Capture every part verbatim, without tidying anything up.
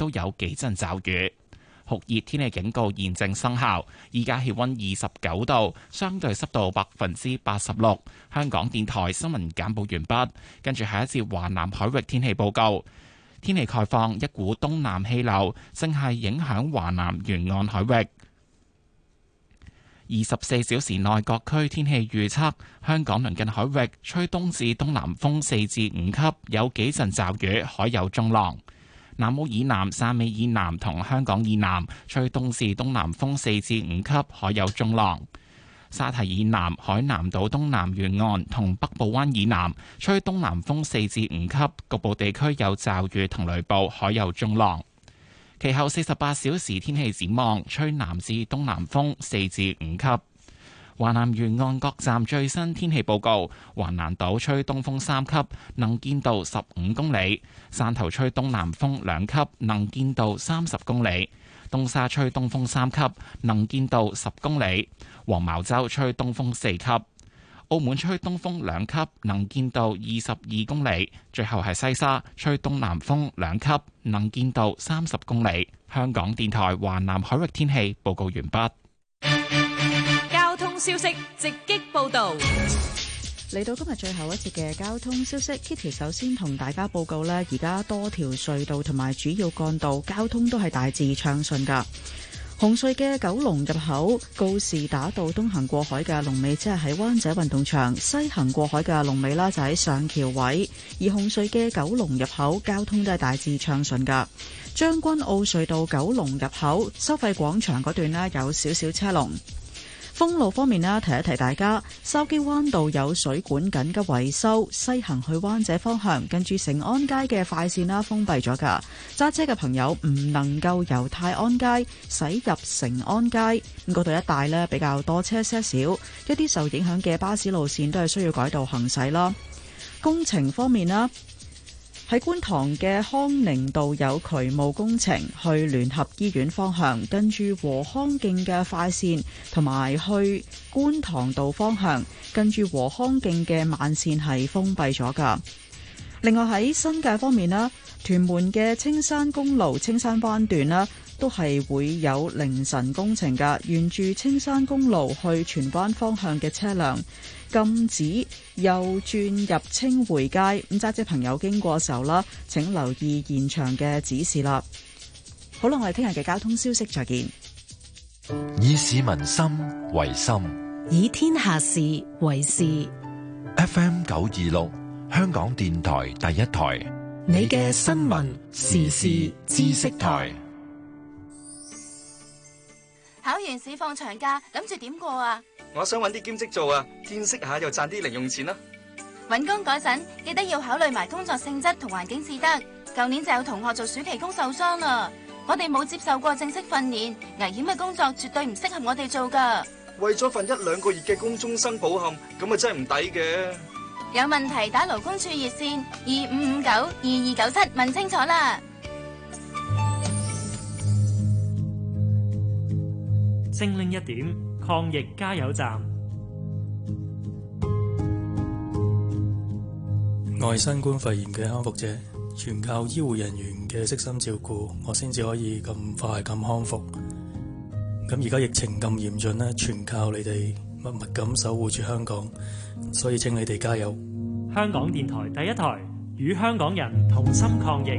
都有幾陣驟雨。酷熱天氣警告現正生效，依家氣溫二十九度，相對濕度百分之八十六。香港電台新聞簡報完畢，跟住下一節華南海域天氣報告。天氣概況，一股東南氣流正係影響華南沿岸海域。二十四小時內各區天氣預測：香港鄰近海域吹東至東南風四至五級，有幾陣驟雨，海有中浪。南澳以南、汕尾以南同香港以南吹東至東南風四至五級，海有中浪。沙堤以南、海南島東南沿岸同北部灣以南吹東南風四至五級，局部地區有驟雨同雷暴，海有中浪。其後四十八小時天氣展望，吹南至東南風四至五級。華南沿岸各站最新天氣報告：橫瀾島吹東風三級，能見度十五公里；汕頭吹東南風兩級，能見度三十公里；東沙吹東風三級，能見度十公里；黃茅洲吹東風四級；澳門吹東風兩級，能見度二十二公里；最後係西沙吹東南風兩級，能見度三十公里。香港電台華南海域天氣報告完畢。 交通消息直擊報道。 嚟到今日最後一節嘅交通消息 ，Kitty 首先同大家報告呢，而家多條隧道同埋主要幹道交通都係大致暢順噶。紅隧嘅九龍入口告士打道東行過海嘅龍尾，即係喺灣仔運動場；西行過海嘅龍尾啦，就喺上橋位。而紅隧嘅九龍入口交通都係大致暢順噶。將軍澳隧道九龍入口收費廣場嗰段呢，有少少車龍。封路方面呢，提一提大家，筲箕灣道有水管緊急維修，西行去灣仔方向，近住成安街嘅快線啦封閉咗噶，揸車嘅朋友唔能夠由泰安街駛入成安街，咁嗰度一帶呢，比較多車些少，一啲受影響嘅巴士路線都係需要改道行駛啦。工程方面啦，喺觀塘嘅康寧道有渠務工程，去聯合醫院方向，跟住和康徑嘅快線，同埋去觀塘道方向，跟住和康徑嘅慢線係封閉咗噶。另外喺新界方面啦，屯門嘅青山公路青山灣段啦，都係會有凌晨工程噶，沿住青山公路去荃灣方向嘅車輛禁止右轉入清回街，咁揸車朋友經過時候啦，請留意現場嘅指示啦。好啦，我哋聽日嘅交通消息再見。 以市民心為心， 以天下事為事。 F M 九二六，香港電台第一台， 你嘅新聞時事知識台。 考完試放長假，諗住點過啊？ 我想揾啲兼職做啊，見識下又賺啲零用錢啦。 揾工嗰陣記得要考慮埋工作性質同環境至得。舊年就有同學做暑期工受傷啦。我哋冇接受過正式訓練，危險嘅工作絕對唔適合我哋做噶。 為咗份一兩個月嘅工終生抱憾，咁啊真係唔抵嘅。 有問題打勞工處熱線二五五九二二九七問清楚啦。 精靈一點，抗疫加油站。 我係新冠肺炎嘅康復者，全靠醫護人員嘅悉心照顧，我先至可以咁快咁康復。咁而家疫情咁嚴峻呢，全靠你哋默默咁守護住香港，所以請你哋加油。 香港電台第一台，與香港人同心抗疫。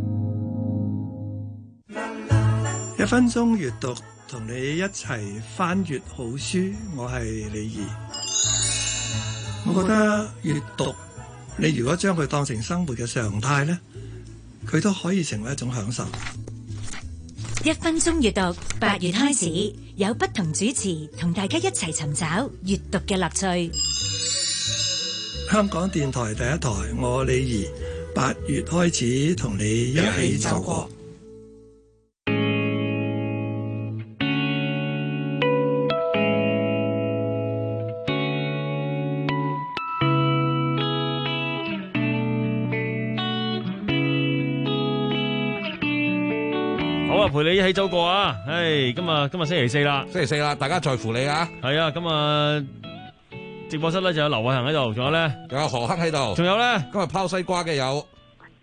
一分鐘閱讀，同你一齊翻閱好書，我係李怡。我覺得閱讀，你如果將佢當成生活嘅常態呢，佢都可以成為一種享受。 一分鐘閱讀，八月開始有不同主持同大家一齊尋找閱讀嘅樂趣。 香港電台第一台，我李怡，八月開始同你一起走過。 陪你一起走過啊！唉，今日今日星期四啦， 星期四啦，大家在乎你啊！ 係啊，咁啊，直播室咧就有劉偉恒喺度，仲有咧， 仲有何克喺度， 仲有咧， 今日拋西瓜嘅有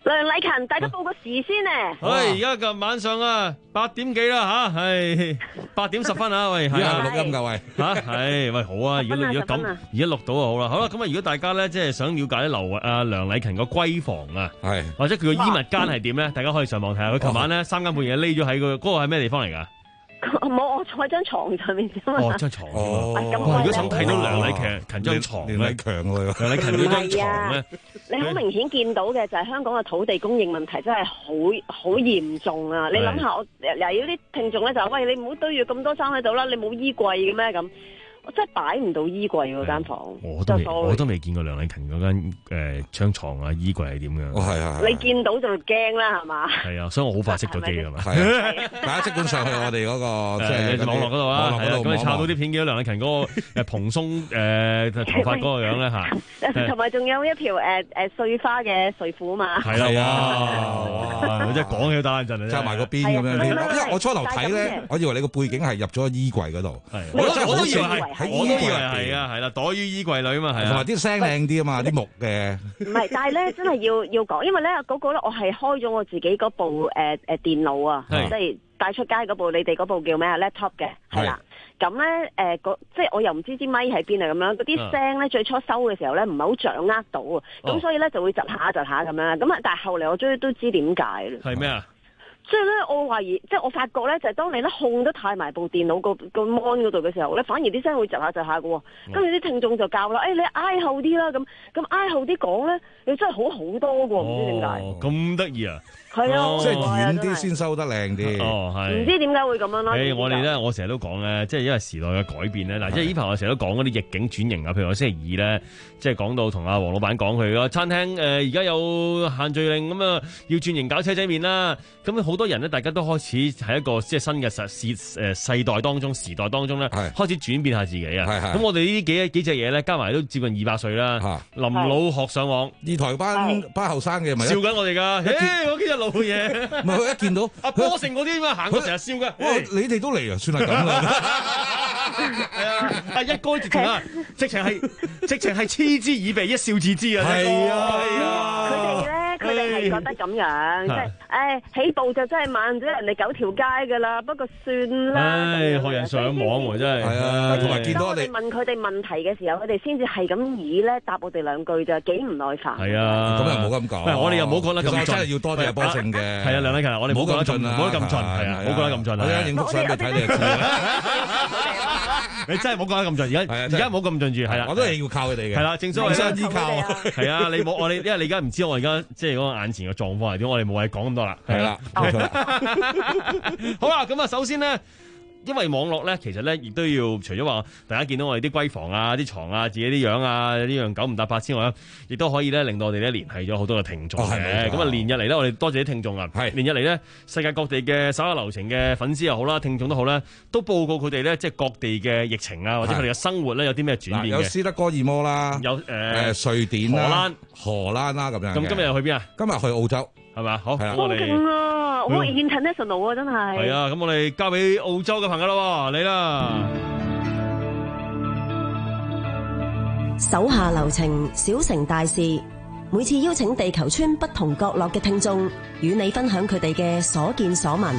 梁禮勤，大家報個時先咧。 喂，而家嘅晚上啊，八點幾啦吓，係八點十分啊，喂， 而家錄音噶喂， 吓係喂好啊，如果如果咁而家錄到就好啦，好啦，咁啊如果大家咧即係想了解劉阿梁禮勤個閨房啊，係或者佢個衣物間係點咧，大家可以上網睇下。佢琴晚咧三更半夜匿咗喺個嗰個係咩地方嚟噶？ 冇，我坐喺張床上面啫嘛。 哦，張床。哦。如果想睇到梁禮勤勤張床咧，梁禮強喎，梁禮勤呢張床咧， 你好明顯見到嘅就係香港嘅土地供應問題真係好好嚴重啊！你諗下，我又有啲聽眾咧就話：喂，你唔好堆住咁多衫喺度啦，你冇衣櫃嘅咩咁？我真係擺唔到衣櫃嗰間房， 我都未我都未見過梁禮勤嗰間誒張床啊衣櫃係點樣？ 哦係啊， 你見到就驚啦係嘛？係啊，所以我好快熄咗機㗎嘛。 係啊，大家即管上去我哋嗰個即係網絡嗰度啊，係啊，咁你抄到啲片見到梁禮勤嗰個誒蓬鬆誒頭髮嗰個樣咧嚇， 同埋仲有一條誒誒碎花嘅睡褲啊嘛。 係啊，哇！即係講起都打陣啊， 揸埋個邊咁樣。因為我初頭睇咧，我以為你個背景係入咗衣櫃嗰度，我真係好以為係。 我都以為係啊，係啦，躲於衣櫃裏啊嘛，係啊， 同埋啲聲靚啲啊嘛，啲木嘅。 唔係，但係咧真係要要講，因為咧嗰個咧我係開咗我自己嗰部誒誒電腦啊，即係帶出街嗰部，你哋嗰部叫咩啊 laptop 嘅，係啦。咁咧誒即係我又唔知支咪喺邊啊咁樣，嗰啲聲咧最初收嘅時候咧唔係好掌握到啊，咁所以咧就會窒下窒下咁樣，咁啊但係後嚟我終於都知點解啦。 係咩啊？ 所以咧，我懷疑，即係我發覺咧，就係、是、當你咧控得太埋部電腦個個 mon 嗰度嘅時候咧，反而啲聲會窒下窒下嘅喎。跟住啲聽眾就教啦，誒、哎、你挨後啲啦，咁咁挨後啲講咧，你真係好好多嘅喎，唔、哦、知點解。 咁得意啊！ 係啊， 即係遠啲先收得靚啲。 哦，係。 唔知點解會咁樣咯？ 誒，我哋咧，我成日都講咧，即係因為時代嘅改變咧。嗱，即係呢排我成日都講嗰啲逆境轉型啊。譬如我星期二咧，即係講到同阿黃老闆講佢個餐廳誒，而家有限聚令咁啊，要轉型搞車仔麵啦。咁好多人咧，大家都開始喺一個即係新嘅實時誒世代當中、時代當中咧，開始轉變下自己啊。咁我哋呢幾幾隻嘢咧，加埋都接近二百歲啦。臨老學上網， 二台班班後生嘅咪笑緊我哋㗎。誒，嗰幾隻老嘢。 唔係佢一見到阿波成嗰啲咁啊，行過成日笑嘅。 哇！你哋都嚟啊，算係咁啦。 係啊，阿一哥直情啊，直情係直情係嗤之以鼻，一笑置之啊。 係啊，係啊。佢哋咧，佢哋係覺得咁樣，即係誒起步就真係慢咗人哋九條街㗎啦。不過算啦。 唉，學人上網喎，真係。 係啊，同埋見到我哋問佢哋問題嘅時候，佢哋先至係咁以咧答我哋兩句咋，幾唔耐煩。 係啊， 咁又冇咁講。 我哋又冇講得咁盡。 真係要多謝阿波勝嘅。 係啊，梁禮勤，我哋冇講得盡啊，冇得咁盡，係啊，冇講得咁盡啊。 我而家影幅相俾你睇，你就知啦。 你真係冇講得咁盡，而家而家冇咁盡住，係啦。 我都係要靠佢哋嘅。係啦，正所謂相依靠。 係啊，你冇我哋，因為你而家唔知我而家即係嗰個眼前嘅狀況係點，我哋冇謂講咁多啦。 係啦，冇錯啦。 好啦，咁啊，首先咧。因為網絡咧，其實咧亦都要除咗話大家見到我哋啲閨房啊、啲床啊、自己啲樣啊、呢樣九唔搭八之外咧，亦都可以咧令到我哋咧聯繫咗好多嘅聽眾嘅。咁啊，連日嚟咧，我哋多謝啲聽眾啊。係連日嚟咧，世界各地嘅稍有流程嘅粉絲又好啦，聽眾都好啦，都報告佢哋咧，即係各地嘅疫情啊，或者佢哋嘅生活咧有啲咩轉變嘅。 有斯德哥爾摩啦， 有誒、呃、 瑞典啦、 荷蘭、 荷蘭啦咁樣。 咁今日又去邊啊？ 今日去澳洲。 係嘛？好， 係我哋好 international 啊，真係。 係啊，咁我哋交俾澳洲嘅朋友啦，嚟啦。 手下留情，小成大事。每次邀請地球村不同角落嘅聽眾，與你分享佢哋嘅所見所聞。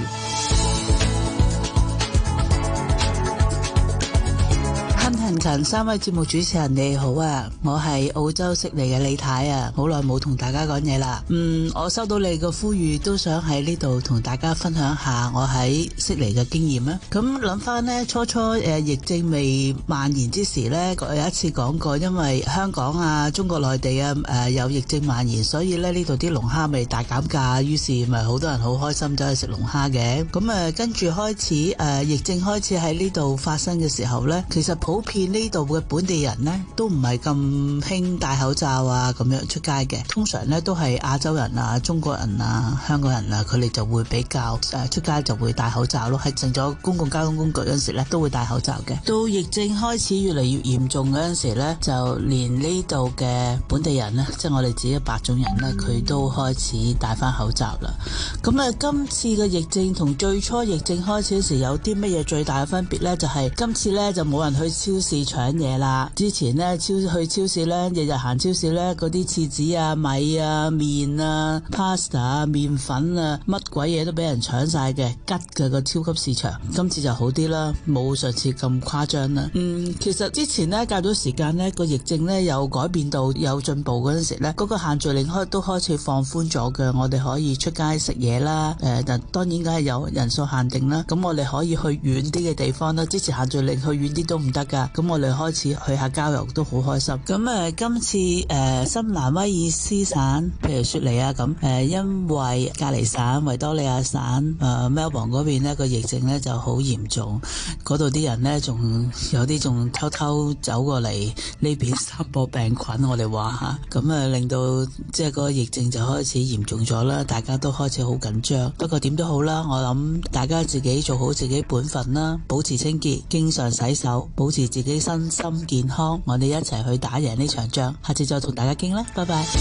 陳三位節目主持人你好啊，我係澳洲悉尼嘅李太啊，好耐冇同大家講嘢啦。嗯，我收到你個呼籲，都想喺呢度同大家分享下我喺悉尼嘅經驗啊。咁諗翻呢，初初誒、呃、疫症未蔓延之時呢，我有一次講過，因為香港啊、中國內地啊誒、呃、有疫症蔓延，所以咧呢度啲龍蝦味大減價，於是咪好多人好開心走去食龍蝦嘅。咁誒、呃、跟住開始誒、呃、疫症開始喺呢度發生嘅時候呢，其實普遍呢度嘅本地人呢，都唔係咁興戴口罩啊咁樣出街嘅，通常呢，都係亞洲人啊、中國人啊、香港人啊，佢哋就會比較誒、呃、出街就會戴口罩咯，係乘咗公共交通工具嗰陣時呢，都會戴口罩嘅。到疫症開始越嚟越嚴重嗰陣時呢，就連呢度嘅本地人呢，即係我哋自己嘅白種人呢，佢都開始戴翻口罩啦。咁啊，今次嘅疫症同最初疫症開始嗰時有啲乜嘢最大嘅分別呢？就係、是、今次呢，就冇人去超市搶嘢啦。之前咧超去超市咧，日日行超市咧，嗰啲廁紙啊、米啊、麵啊、pasta 啊、麵粉啊，乜鬼嘢都俾人搶晒嘅，吉嘅個超級市場。今次就好啲啦，冇上次咁誇張啦。嗯，其實之前咧隔咗時間咧，個疫症咧有改變到有進步嗰陣時咧，嗰、嗰個限聚令開都開始放寬咗嘅，我哋可以出街食嘢啦。誒、呃，但當然梗係有人數限定啦。咁我哋可以去遠啲嘅地方啦。之前限聚令去遠啲都唔得噶。咁我哋開始去下郊遊都好開心。咁誒、呃，今次誒、呃、新南威爾斯省，譬如雪梨啊咁，誒、呃、因為隔離省維多利亞省誒 Melbourne 嗰邊呢個疫症咧就好嚴重，嗰度啲人咧仲有啲仲偷偷走過嚟呢邊散播病菌，我哋話嚇，咁啊令到即係嗰個疫症就開始嚴重咗啦，大家都開始好緊張。不過點都好啦，我諗大家自己做好自己本分啦，保持清潔，經常洗手，保持自己身心健康，我哋一齊去打贏呢場仗。下次再同大家傾啦，拜拜。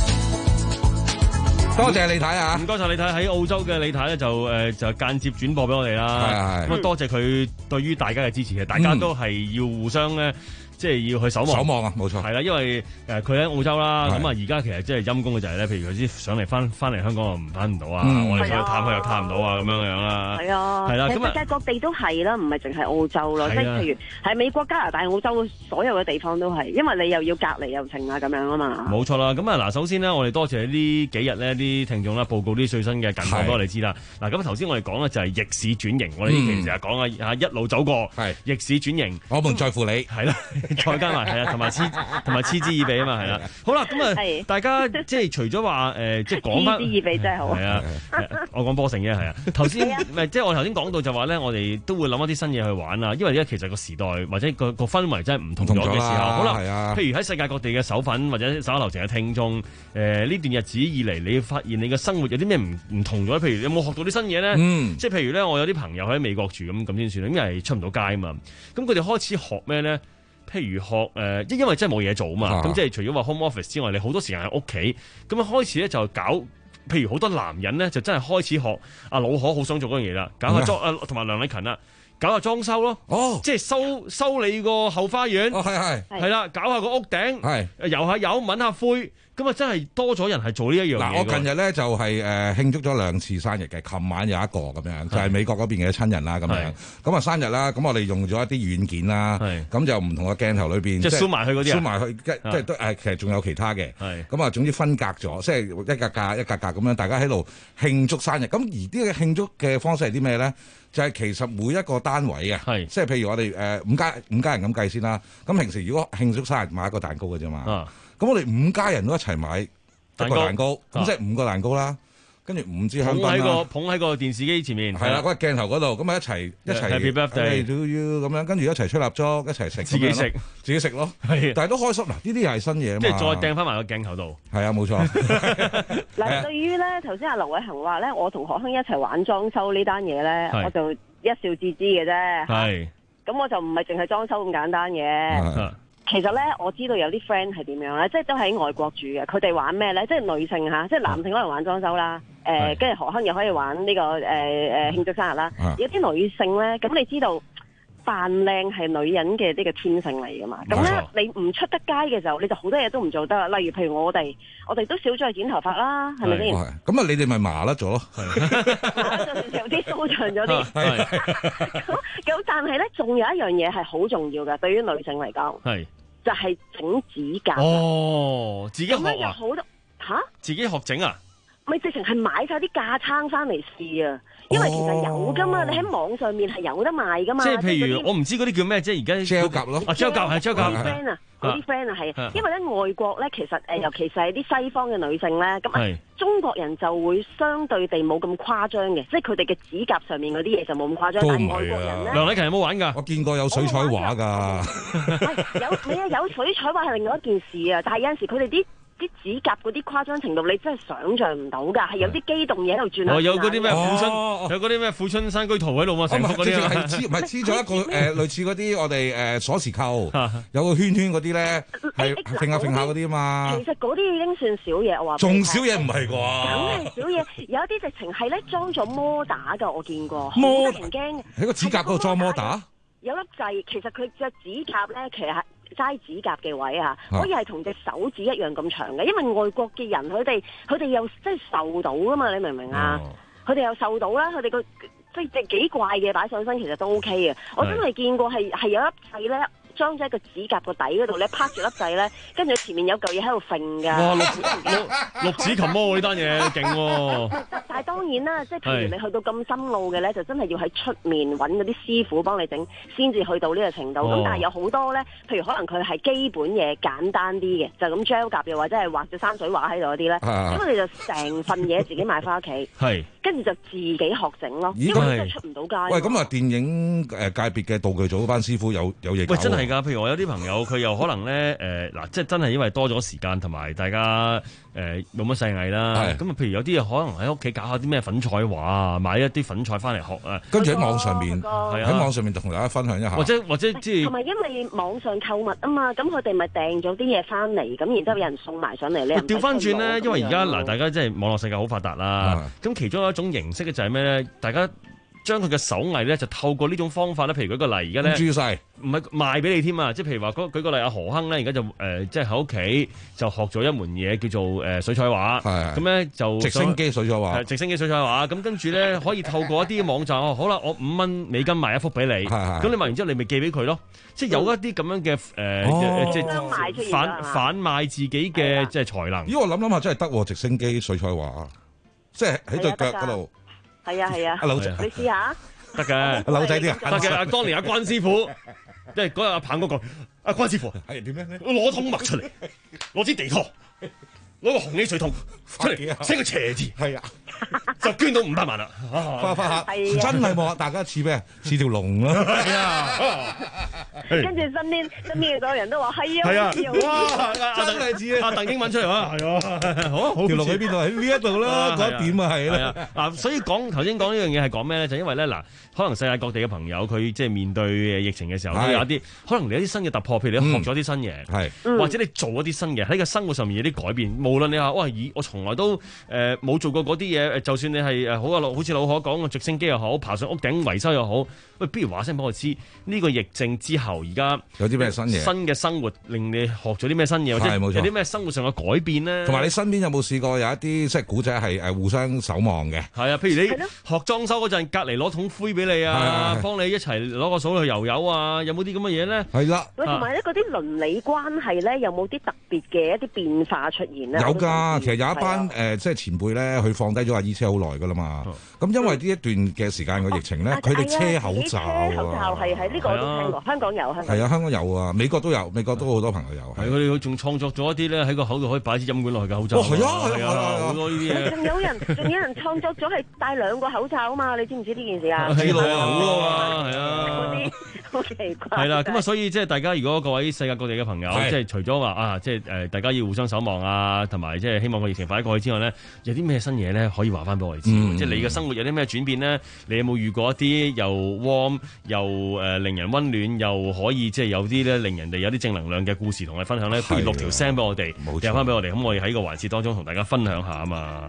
多謝李太啊！ 唔該晒李太，喺澳洲嘅李太咧就誒、呃、就間接轉播俾我哋啦。咁啊多謝佢對於大家嘅支持嘅，大家都係要互相咧。即係要去守望， 守望啊，冇錯。 係啦，因為誒佢喺澳洲啦，咁啊而家其實即係陰公嘅就係咧，譬如佢啲上嚟翻翻嚟香港又唔翻唔到啊， 嗯、 我哋想去探佢又探唔到啊，咁樣樣啦。 係啊， 係啦， 咁世界各地都係啦，唔係淨係澳洲咯，即係譬如喺美國、加拿大、澳洲所有嘅地方都係，因為你又要隔離又剩啊咁樣啊嘛。 冇錯啦，咁啊嗱，首先呢，我哋多謝呢幾日呢啲聽眾啦，報告啲最新嘅近況俾我哋知啦。嗱，咁頭先我哋講咧就係逆市轉型，我哋呢期成日講啊，一路走過，係逆市轉型， 我們在乎你， 係啦，再加埋係啊。同埋嗤同埋嗤之以鼻啊嘛，係啦。好啦，咁啊，大家即係除咗話誒，即係講翻， 嗤之以鼻真係好。 係啊，我講波成嘅係啊。頭先唔即係我頭先講到就話咧，我哋都會諗一啲新嘢去玩啊。因為而家其實個時代或者個個氛圍真係唔同咗嘅時候。好啦，譬如喺世界各地嘅手粉或者手下留情嘅聽眾，誒、呃、呢段日子以嚟，你發現你嘅生活有啲咩唔唔同咗？譬如你有冇學到啲新嘢咧？嗯、即係譬如咧，我有啲朋友喺美國住咁咁先算，因為出唔到街啊嘛。咁佢哋開始學咩咧？譬如學誒、呃，因為真係冇嘢做啊嘛，咁、啊、即係除咗話 home office 之外，你好多時間喺屋企，咁啊開始咧就搞，譬如好多男人咧就真係開始學阿老可好想做嗰樣嘢啦，搞下裝啊，同埋梁禮勤啦，搞下裝修咯，哦，即係修修你個後花園，哦係係係啦，搞下個屋頂，係油下油，揾下灰。咁啊，真係多咗人係做呢一樣嘢。嗱， 我近日咧就係誒慶祝咗兩次生日嘅，琴晚有一個咁樣，就係美國嗰邊嘅親人啦咁樣。咁啊生日啦，咁我哋用咗一啲軟件啦，咁就唔同嘅鏡頭裏邊， 即係燒埋去嗰啲， 燒埋去，即係都誒，其實仲有其他嘅。咁啊，總之分隔咗，即係一格格一格格咁樣，大家喺度慶祝生日。咁而呢個慶祝嘅方式係啲咩咧？就係其實每一個單位啊，即係譬如我哋誒五家五家人咁計先啦。咁平時如果慶祝生日買一個蛋糕嘅啫嘛。咁我哋五家人都一齊買一個蛋糕，咁即係五個蛋糕啦。跟住五支香檳啦。捧喺個捧喺個電視機前面。係啦，嗰個鏡頭嗰度，咁啊一齊一齊 Happy Birthday to you 咁樣，跟住一齊吹蠟燭，一齊食。自己食，自己食咯。係，但係都開心嗱，呢啲又係新嘢啊嘛。即係再掟翻埋個鏡頭度。係啊，冇錯。 嗱，對於咧頭先阿劉偉恒話咧，我同何兄一齊玩裝修呢單嘢咧，我就一笑置之嘅啫。係。咁我就唔係淨係裝修咁簡單嘅。其實咧，我知道有啲 friend 係點樣咧，即係都喺外國住嘅。佢哋玩咩咧？即係女性嚇，即係男性可能玩裝修啦。誒，跟住何亨又可以玩呢個誒誒慶祝生日啦。有啲女性咧，咁你知道扮靚係女人嘅呢個天性嚟噶嘛？咁咧，你唔出得街嘅時候，你就好多嘢都唔做得啦。例如，譬如我哋，我哋都少咗去剪頭髮啦，係咪先？ 咁啊，你哋咪麻甩咗咯？ 麻甩咗有啲疏長咗啲。咁咁，但係咧，仲有一樣嘢係好重要嘅，對於女性嚟講。係。就係整指甲哦，自己學啊！咁咧有好多嚇，自己學整啊！ 咪直情係買晒啲架撐翻嚟試啊！因為其實有噶嘛，你喺網上面係有得賣噶嘛。 即係譬如我唔知嗰啲叫咩，即係而家 gel 甲咯， 啊 gel 甲係 gel 甲。 啲 friend 啊，嗰啲 friend 啊係，因為咧外國咧其實誒，尤其是係啲西方嘅女性咧，咁啊中國人就會相對地冇咁誇張嘅，即係佢哋嘅指甲上面嗰啲嘢就冇咁誇張。但係外國人咧， 梁禮勤有冇玩㗎？ 我見過有水彩畫㗎。 係有，係啊，有水彩畫係另外一件事啊，但係有陣時佢哋啲。啲指甲嗰啲誇張程度，你真係想像唔到㗎，係有啲機動嘢喺度轉。 哦，有嗰啲咩富春，有嗰啲咩富春山居圖喺度嘛，成幅嗰啲啊， 係黐，唔係黐咗一個誒類似嗰啲我哋誒鎖匙扣，有個圈圈嗰啲咧，係揈下揈下嗰啲啊嘛。 其實嗰啲已經算少嘢，我話。 仲少嘢唔係啩？ 梗係少嘢，有啲直情係咧裝咗摩打㗎，我見過。 摩打驚。 喺個指甲嗰度裝摩打。 有粒掣，其實佢隻指甲咧，其實係齋指甲嘅位啊， 啊可以係同隻手指一樣咁長嘅，因為外國嘅人佢哋佢哋又真係受到噶嘛，你明唔明啊？佢哋、哦、又受到啦，佢哋個即係幾怪嘅擺上身，其實都 OK 嘅。我真係見過係係有粒掣咧。裝咗喺個指甲個底嗰度咧，拍住粒掣咧，跟住前面有嚿嘢喺度揈㗎。 哇！六六指琴魔呢單嘢勁喎！ 但係當然啦，即係譬如你去到咁深路嘅咧，就真係要喺出面揾嗰啲師傅幫你整，先至去到呢個程度。咁、哦、但係有好多咧，譬如可能佢係基本嘢簡單啲嘅，就咁 gel 甲又或者係畫隻山水畫喺度嗰啲咧，咁我哋就成份嘢自己買翻屋企。係。跟住就自己學整咯，因為真係出唔到街。喂， 咁啊，電影誒界別嘅道具組嗰班師傅有有嘢搞。喂， 真係㗎！譬如我有啲朋友，佢又可能咧誒嗱，即係真係因為多咗時間同埋大家誒冇乜細藝啦。咁啊，譬如有啲嘢可能喺屋企搞下啲咩粉彩畫啊，買一啲粉彩翻嚟學啊， 跟住喺網上面喺網上面同大家分享一下。 或者或者即係同埋因為網上購物啊嘛，咁佢哋咪訂咗啲嘢翻嚟，咁然之後有人送埋上嚟咧。 調翻轉咧，因為而家嗱，大家即係網絡世界好發達啦。咁其中有一種形式嘅就係咩咧？大家將佢嘅手藝咧，就透過呢種方法咧，譬如舉個例，而家咧， 注晒唔係賣俾你添啊！即係譬如話，舉個例，阿何亨咧，而家就誒、呃，即係喺屋企就學咗一門嘢叫做誒、呃、水彩畫，咁咧就直升機水彩畫， 直升機水彩畫。咁跟住咧，可以透過一啲網站，哦，好啦，我五蚊美金賣一幅俾你，咁你賣完之後，你咪寄俾佢咯。即係有一啲咁樣嘅誒，呃、即係反反賣自己嘅即係才能。 咦，我諗諗下真係得喎，直升機水彩畫，即係喺對腳嗰度。 係啊係啊， 阿柳仔， 你試下。 得嘅， 柳仔啲啊， 得嘅。阿當年阿關師傅，即係嗰日阿鵬嗰個，阿關師傅係點樣咧？ 攞桶墨出嚟，攞支地拖，攞個紅氣水桶出嚟，寫個斜字， 係啊， 就捐到五百萬啦！ 花花下，真係望大家似咩？似條龍咯，係啊！ 跟住身邊身邊嘅所有人都話係啊，係啊， 哇！真係似阿鄧英文出嚟啊，係啊，好條龍喺邊度？喺呢一度啦，嗰一點啊，係啦。 嗱，所以講頭先講呢樣嘢係講咩咧？就因為咧嗱，可能世界各地嘅朋友佢即係面對疫情嘅時候，都有一啲可能你有啲新嘅突破，譬如你學咗啲新嘢，係或者你做一啲新嘢喺個生活上面有啲改變。無論你話哇，以我從來都誒冇做過嗰啲嘢，就算你係誒好啊，好似老可講嘅直升機又好，爬上屋頂維修又好，喂，不如話聲俾我知呢個疫症之後而家有啲咩新嘢？新嘅生活令你學咗啲咩新嘢，或者有啲咩生活上嘅改變咧？ 同埋你身邊有冇試過有一啲即係古仔係誒互相守望嘅？ 係啊，譬如你學裝修嗰陣，隔離攞桶灰俾你啊，幫你一齊攞個掃去油油啊，有冇啲咁嘅嘢咧？ 係啦， 喂，同埋咧嗰啲鄰里關係咧，有冇啲特別嘅一啲變化出現咧？ 有㗎，其實有一班誒即係前輩咧，佢放低咗阿姨車好耐㗎啦嘛。咁因為呢一段嘅時間個疫情咧，佢哋車口罩啊， 口罩係係呢個我都聽過，香港有香港係啊，香港有啊，美國都有，美國都好多朋友有。 係佢哋仲創作咗一啲咧喺個口度可以擺支飲管落去嘅口罩。哦，係啊，係啊，好多呢啲嘢。 仲有人仲有人創作咗係戴兩個口罩啊嘛，你知唔知呢件事啊？ 知道啊，好多啊，係啊。 嗰啲好奇怪。 係啦，咁啊，所以即係大家如果各位世界各地嘅朋友，即係除咗話啊，即係誒大家要互相守望啊，同埋即係希望個疫情快啲過去之外咧，有啲咩新嘢咧可以話翻俾我哋知？即係你嘅生活有啲咩轉變咧？你有冇遇過一啲又 warm 又誒令人溫暖又可以即係有啲咧令人哋有啲正能量嘅故事同你分享咧？不如錄條聲俾我哋，掟翻俾我哋，咁我哋喺個環節當中同大家分享下啊嘛。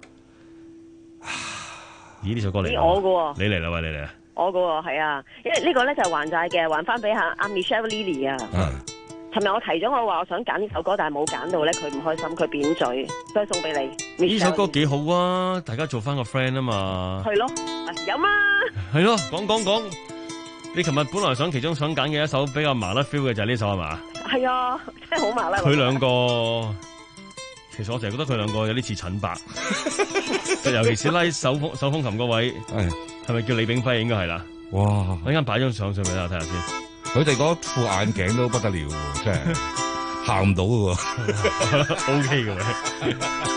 咦？呢首歌嚟？ 我嘅你嚟啦，喂，你嚟啊！ 我嘅係啊，因為呢個咧就係還債嘅，還翻俾下阿 Michelle Lily 啊。尋日我提咗我話我想揀呢首歌，但係冇揀到咧，佢唔開心，佢扁嘴，所以送俾你。 呢首歌幾好啊，大家做翻個 friend 啊嘛。 係咯，有嘛？ 係咯，講講講。你琴日本來想其中想揀嘅一首比較麻甩 feel 嘅就係呢首係嘛？ 係啊，真係好麻甩。 佢兩個，其實我成日覺得佢兩個有啲似陳伯，尤其是拉手風手風琴嗰位，係咪叫李炳輝？應該係啦。哇！我陣間擺張相上俾大家睇下先。 佢哋嗰副眼鏡都不得了喎，真係行唔到嘅喎。 O K 嘅喂。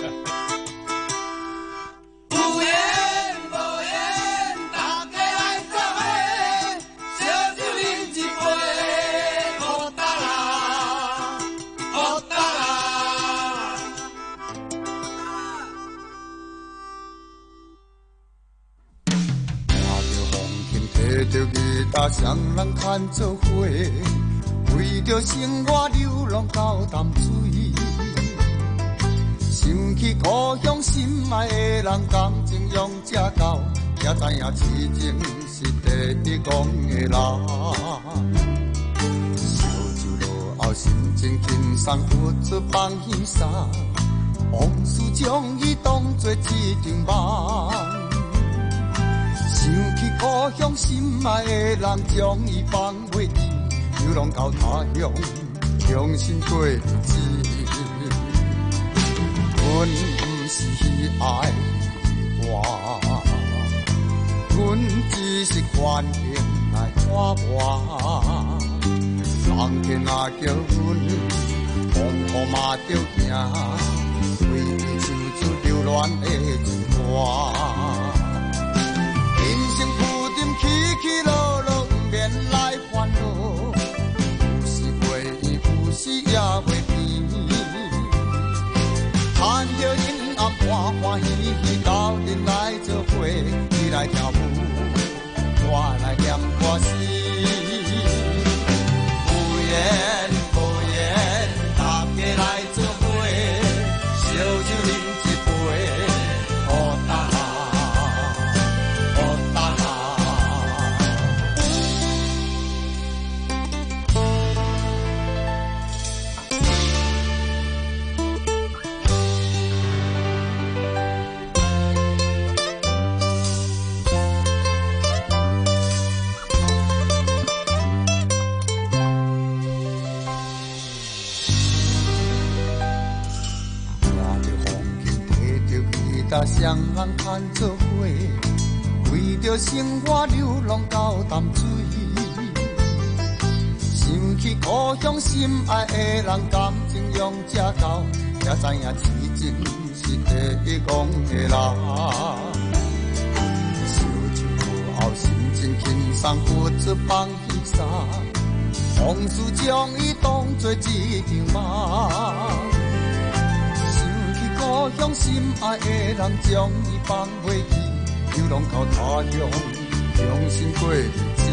双人牵做伙，为着生活流浪到淡水。想起故乡心爱的人，感情用这到也知影痴情是第一講的人。燒酒落後，心情輕鬆，不出放輕鬆，往事將伊當作一場夢。想起故鄉心愛的人，將伊放袂記，流浪到他鄉，重新過日子。阮不是愛我，阮只是環境來拖我。人天若叫阮，風雨嘛着行，為伊唱出流戀的情歌。人生浮沉起起落落，不免來煩惱，有時會意，有時也會變。看着陰暗歡歡喜喜，斗陣來做伙，你來跳舞，我來念歌詞。無言無言，大家來做伙，燒酒飲一杯，好大好大。雙人牽做伙，為着生活流浪到淡水。想起故鄉心愛的人，感情用這厚，也知影痴情是第一講的人。燒酒過後，心情輕鬆，不出放輕鬆，往事將伊當作一場夢。故鄉心愛的人，將伊放袂記，流浪到他鄉，重新過日子。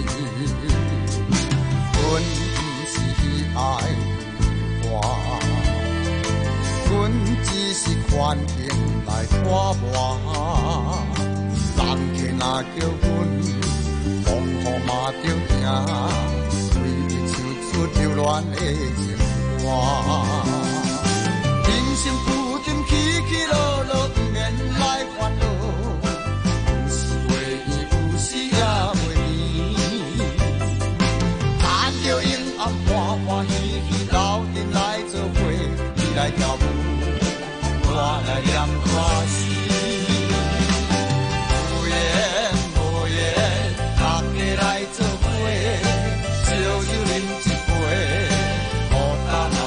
阮不是愛我，阮只是環境來拖磨。人客若叫阮，風雨嘛着行，為伊唱出流戀的情歌。人生浮沉起起落落，不免來煩惱，有時會意，有時也會變。看着陰暗歡歡喜喜，斗陣來做伙，你來跳舞，我來念歌詞。無言無言，大家來做伙，燒酒飲一杯，好大人。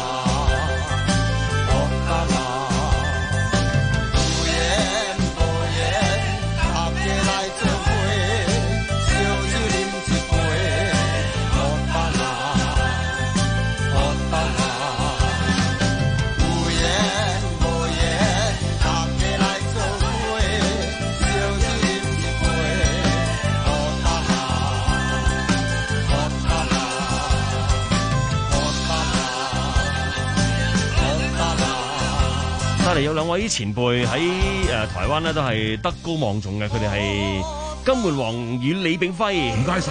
有兩位前輩喺誒台灣咧，都係德高望重嘅。佢哋係金門王與李炳輝。唔該晒。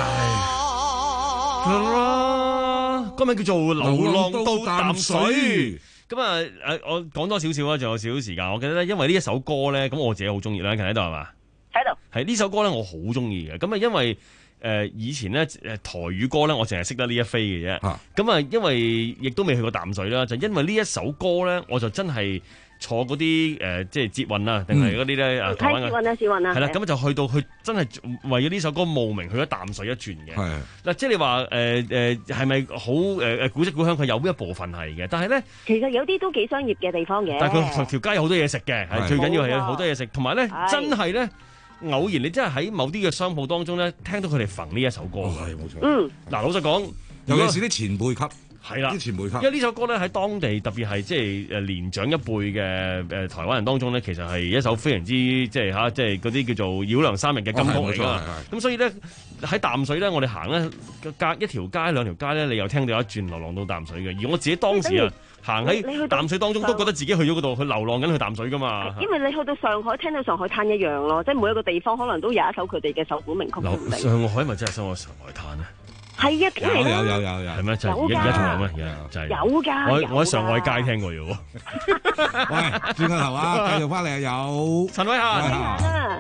歌名叫做《流浪到淡水》。咁啊誒，我講多少少啦，仲有少少時間。我記得咧，因為呢一首歌咧，咁我自己好中意啦。喺度係嘛？喺度。係呢首歌咧，我好中意嘅。咁啊，因為誒、呃、以前咧誒台語歌咧，我淨係識得呢一飛嘅啫。咁啊，因為亦都未去過淡水啦，就因為呢一首歌咧，我就真係。坐嗰啲誒，即係捷運啊，定係嗰啲咧啊？台灣嘅捷運啊，捷運啊，係啦，咁就去到去真係為咗呢首歌慕名去咗淡水一轉嘅。係嗱，即係你話誒誒係咪好誒誒古色古香？佢有一部分係嘅，但係咧，其實有啲都幾商業嘅地方嘅。但係佢條街有好多嘢食嘅，係最緊要係有好多嘢食，同埋咧真係咧偶然你真係喺某啲嘅商鋪當中咧聽到佢哋揈呢一首歌。係冇錯。嗯，嗱老實講， 尤其是啲前輩級。 係啦，因為呢首歌咧喺當地特別係即係誒年長一輩嘅誒台灣人當中咧，其實係一首非常之即係嚇，即係嗰啲叫做繞梁三日嘅金曲嚟㗎。咁所以咧喺淡水咧，我哋行咧隔一條街兩條街咧，你又聽到一轉流浪到淡水嘅。而我自己當時啊行喺淡水當中都覺得自己去咗嗰度，去流浪緊去淡水噶嘛。 因為你去到上海聽到上海灘一樣咯，即係每一個地方可能都有一首佢哋嘅首本名曲。 上海咪真係收咗上海灘咧？ 係啊， 有有有有有， 係咩？就而家而家仲有咩？而家就係有㗎。 我我喺上海街聽過嘅喎。 喂，轉個頭啊，繼續翻嚟有陳偉恆。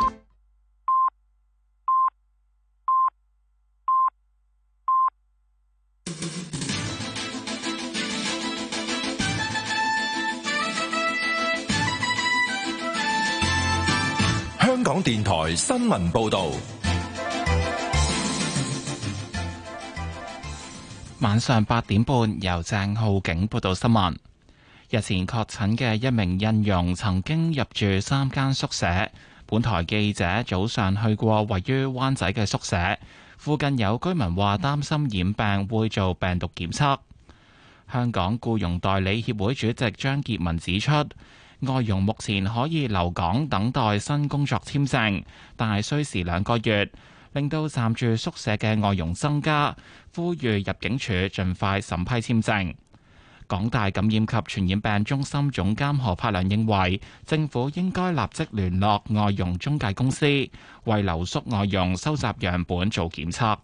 香港電台新聞報導。 晚上八點半，由鄭浩景報道新聞。日前確診嘅一名印傭曾經入住三間宿舍。本台記者早上去過位於灣仔嘅宿舍，附近有居民話擔心染病會做病毒檢測。香港僱傭代理協會主席張傑文指出，外傭目前可以留港等待新工作簽證，但係需時兩個月，令到暫住宿舍嘅外傭增加，呼籲入境處盡快審批簽證。港大感染及傳染病中心總監何柏良認為，政府應該立即聯絡外傭中介公司，為留宿外傭收集樣本做檢測。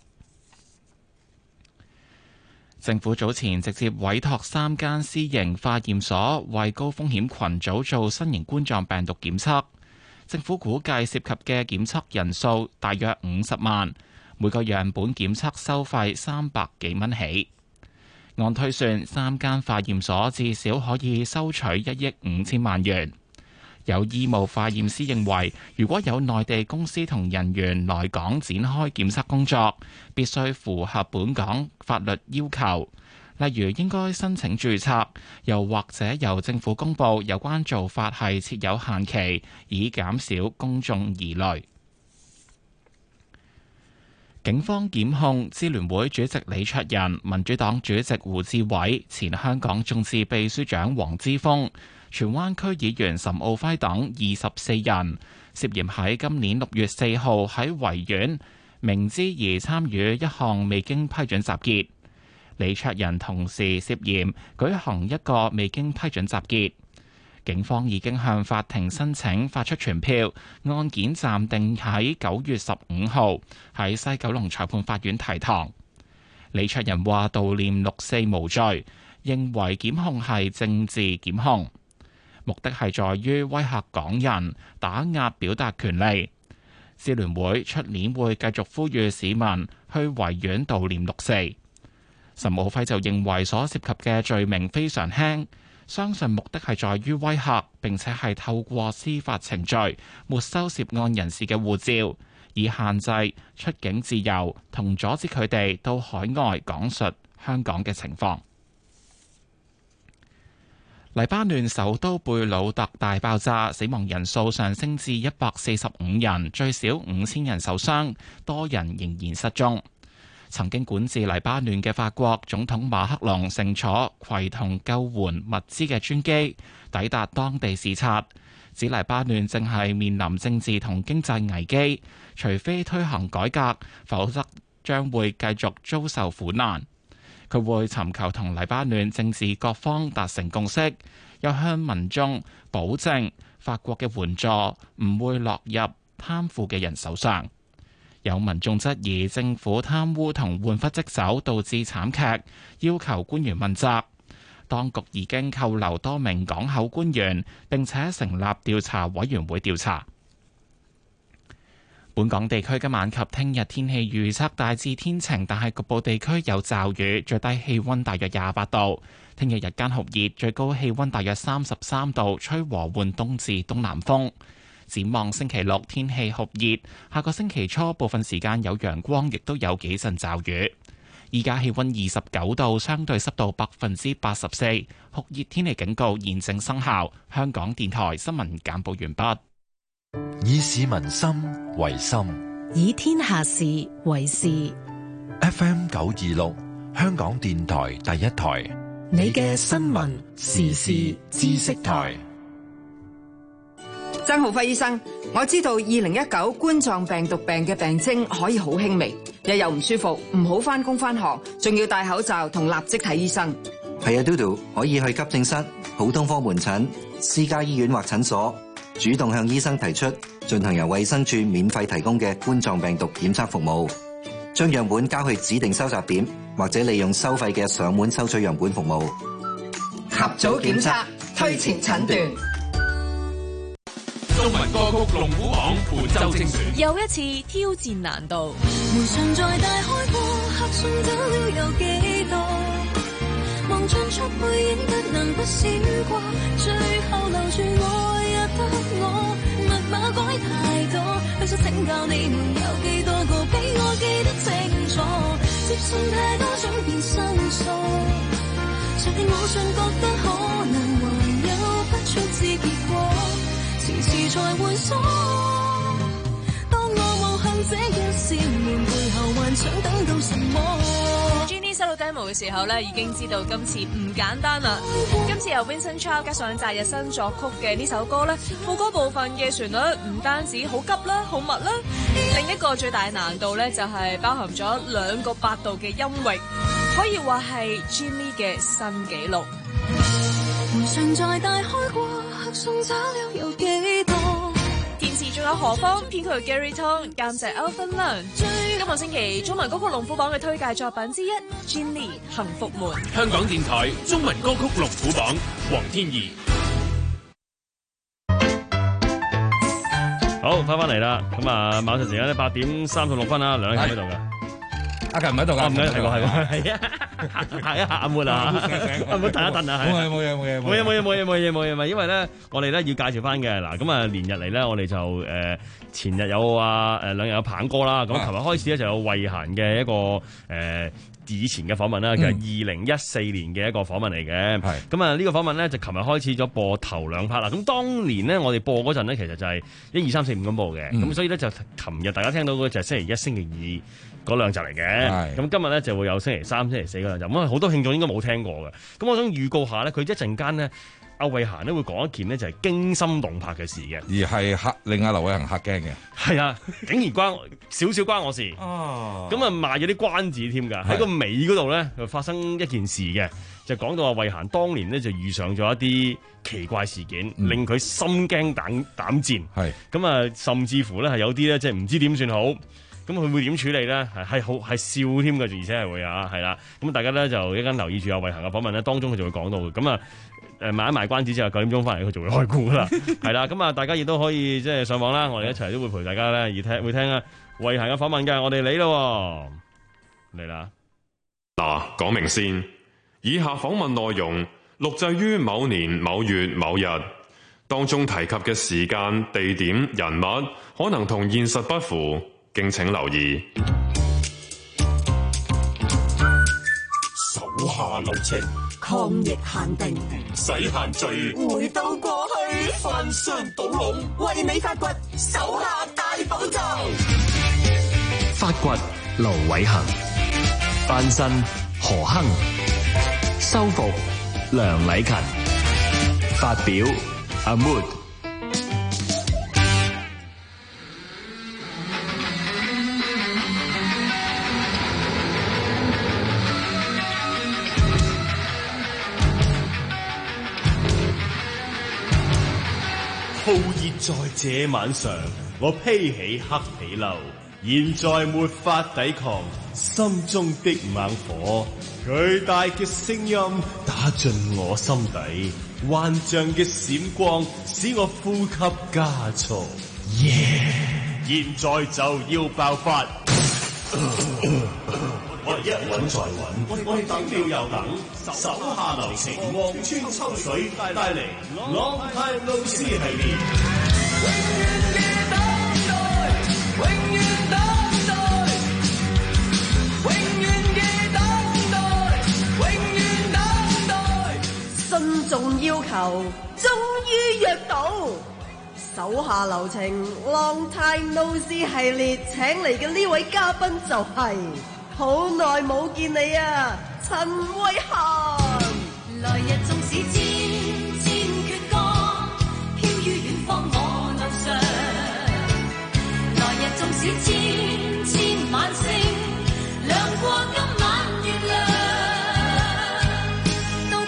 政府早前直接委託三間私營化驗所為高風險群組做新型冠狀病毒檢測。政府估計涉及嘅檢測人數大約五十萬，每個樣本檢測收費三百幾蚊起。按推算，三間化驗所至少可以收取一億五千萬元。有醫務化驗師認為，如果有內地公司同人員來港展開檢測工作，必須符合本港法律要求，例如應該申請註冊，又或者由政府公佈有關做法係設有限期，以減少公眾疑慮。警方檢控支聯會主席李卓人、民主黨主席胡志偉、前香港眾志秘書長黃之鋒、荃灣區議員岑敖暉等二十四人，涉嫌喺今年六月四號喺維園明知而參與一項未經批准集結。李卓人同時涉嫌舉行一個未經批准集結。警方已經向法庭申請發出傳票，案件暫定喺九月十五號喺西九龍裁判法院提堂。李卓人話悼念六四無罪，認為檢控係政治檢控，目的係在於威嚇港人，打壓表達權利。支聯會出年會繼續呼籲市民去維園悼念六四。岑敖暉就認為所涉及嘅罪名非常輕，相信目的係在於威嚇，並且係透過司法程序沒收涉案人士嘅護照，以限制出境自由同阻止佢哋到海外講述香港嘅情況。黎巴嫩首都貝魯特大爆炸，死亡人數上升至一百四十五人，最少五千人受傷，多人仍然失蹤。曾經管治黎巴嫩嘅法國總統馬克龍乘坐攜同救援物資嘅專機抵達當地視察，指黎巴嫩正係面臨政治同經濟危機，除非推行改革，否則將會繼續遭受苦難。佢會尋求同黎巴嫩政治各方達成共識，又向民眾保證法國嘅援助唔會落入貪腐嘅人手上。有民眾質疑政府貪污同玩忽職守導致慘劇，要求官員問責。當局已經扣留多名港口官員，並且成立調查委員會調查。本港地區今晚及聽日天氣預測大致天晴，但係局部地區有驟雨，最低氣溫大約廿八度。聽日日間酷熱，最高氣溫大約三十三度，吹和緩東至東南風。展望星期六天氣酷熱，下個星期初部分時間有陽光，亦都有幾陣驟雨。依家氣溫二十九度，相對濕度百分之八十四，酷熱天氣警告現正生效。香港電台新聞簡報完畢。 以市民心為心， 以天下事為事。 F M 九二六，香港電台第一台， 你嘅新聞時事知識台。 曾浩輝醫生，我知道二零一九冠狀病毒病嘅病徵可以好輕微，日又唔舒服，唔好返工返學，仲要戴口罩同立即睇醫生。 係啊，嘟嘟可以去急症室、普通科門診、私家醫院或診所，主動向醫生提出進行由衛生署免費提供嘅冠狀病毒檢測服務，將樣本交去指定收集點，或者利用收費嘅上門收取樣本服務。 及早檢測，推前診斷。 中文歌曲龍虎榜本周精選， 又一次挑戰難度。 門常在大開過，客送走了有幾多？望進出背影不能不閃過，最後留住我也得我，密碼改太多，不想請教你們有幾多個比我記得清楚，接送太多轉變生疏，常令我想覺得可能還有不出之結果，遲遲才會鎖。當我望向這樣少年背後，還想等到什麼？ Jenny 收到 demo 嘅時候咧，已經知道今次唔簡單啦。今次由 Vincent Chow 加上澤日新作曲嘅呢首歌咧，副歌部分嘅旋律唔單止好急啦、好密啦，另一個最大難度咧就係包含咗兩個八度嘅音域，可以話係 Jenny 嘅新紀錄。 門常在大開過，客送走了有幾多？ 填詞仲有何方，編曲 Gary Tong， 監製 Alvin Lam。今個星期中文歌曲龍虎榜嘅推介作品之一 ，Jenny 幸福門。 香港電台中文歌曲龍虎榜，黃天怡。 好，翻返嚟啦。咁啊，晚上時間咧八點三十六分啦，梁一喺度噶。 阿勤唔喺度噶， 唔係，係個係個係啊，下一下阿妹啊，阿妹騰一騰啊， 冇嘢冇嘢冇嘢冇嘢冇嘢冇嘢冇嘢冇嘢冇嘢，因為咧我哋咧要介紹翻嘅嗱，咁啊連日嚟咧我哋就誒前日有啊誒兩日有棒哥啦，咁琴日開始咧就有慧嫻嘅一個誒以前嘅訪問啦，其實二零一四年嘅一個訪問嚟嘅，咁啊呢個訪問咧就琴日開始咗播頭兩 part 啦，咁當年咧我哋播嗰陣咧其實就係一二三四五咁播嘅，咁、嗯、所以咧就琴日大家聽到嘅就係星期一、星期二。嗰兩集嚟嘅，咁今日咧就會有星期三、星期四嗰兩集，咁好多聽眾應該冇聽過嘅。咁我想預告下咧，佢一陣間咧，阿慧嫻咧會講一件呢就係驚心動魄嘅事嘅， 而係嚇令阿劉偉恒嚇驚嘅。 係啊，竟然關少少關我事。哦，咁啊賣咗啲關子添㗎，喺個尾嗰度咧就發生一件事嘅，就講到阿慧嫻當年呢就遇上咗一啲奇怪事件，嗯、令佢心驚膽膽戰。係咁啊，甚至乎咧係有啲咧即係唔知點算好。咁佢會點處理咧？係係好係笑添嘅，而且係會啊，係啦。咁大家咧就一陣留意住阿慧嫻嘅訪問咧，當中佢就會講到嘅。咁啊誒賣一賣關子之後，九點鐘翻嚟佢就會開估啦。係啦，咁啊大家亦都可以即係上網啦，我哋一齊都會陪大家咧而聽會聽啊慧嫻嘅訪問嘅。我哋嚟咯，嚟啦。 嗱，講明先，以下訪問內容錄製於某年某月某日，當中提及嘅時間、地點、人物可能同現實不符。敬請留意。 手下留情，抗疫限定，唔使限聚，回到過去，翻箱倒籠，為你發掘手下大寶藏。 發掘盧偉恒，翻身何亨，修復梁禮勤，發表阿 Mood。 酷熱在這晚上，我披起黑皮褸，現在沒法抵抗心中的猛火，巨大嘅聲音打進我心底，幻象嘅閃光使我呼吸加速。耶、yeah ！現在就要爆發！我哋一揾再揾，我哋等了又等，手下留情，望穿秋水帶帶嚟 Long Time No See 系列。永遠嘅等待，永遠等待，永遠嘅等待，永遠等待。 慎重要求，終於約到。手下留情 Long Time No See 系列請嚟嘅呢位嘉賓就係、是。好耐冇見你啊，陳慧嫻。 來日縱使千千闕歌，飄於遠方我路上。來日縱使千千晚星，亮過今晚月亮。到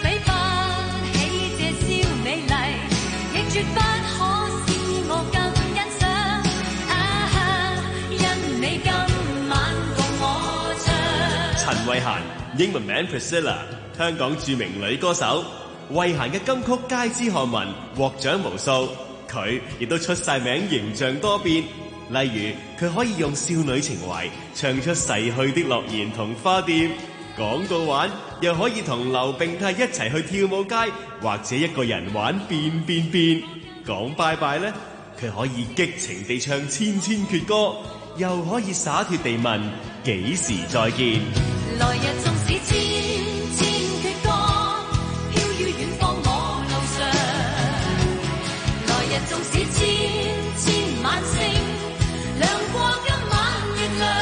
陳慧嫻，英文名 Priscilla， 香港著名女歌手。慧嫻嘅金曲街知巷聞，獲獎無數。佢亦都出晒名，形象多變。例如，佢可以用少女情懷唱出逝去的諾言同花店。講到玩，又可以同劉並泰一齊去跳舞街，或者一個人玩變變變。講拜拜呢，佢可以激情地唱千千闕歌，又可以灑脫地問幾時再見。 來日縱使千千闕歌，飄於遠方我路上。來日縱使千千晚星，亮過今晚月亮，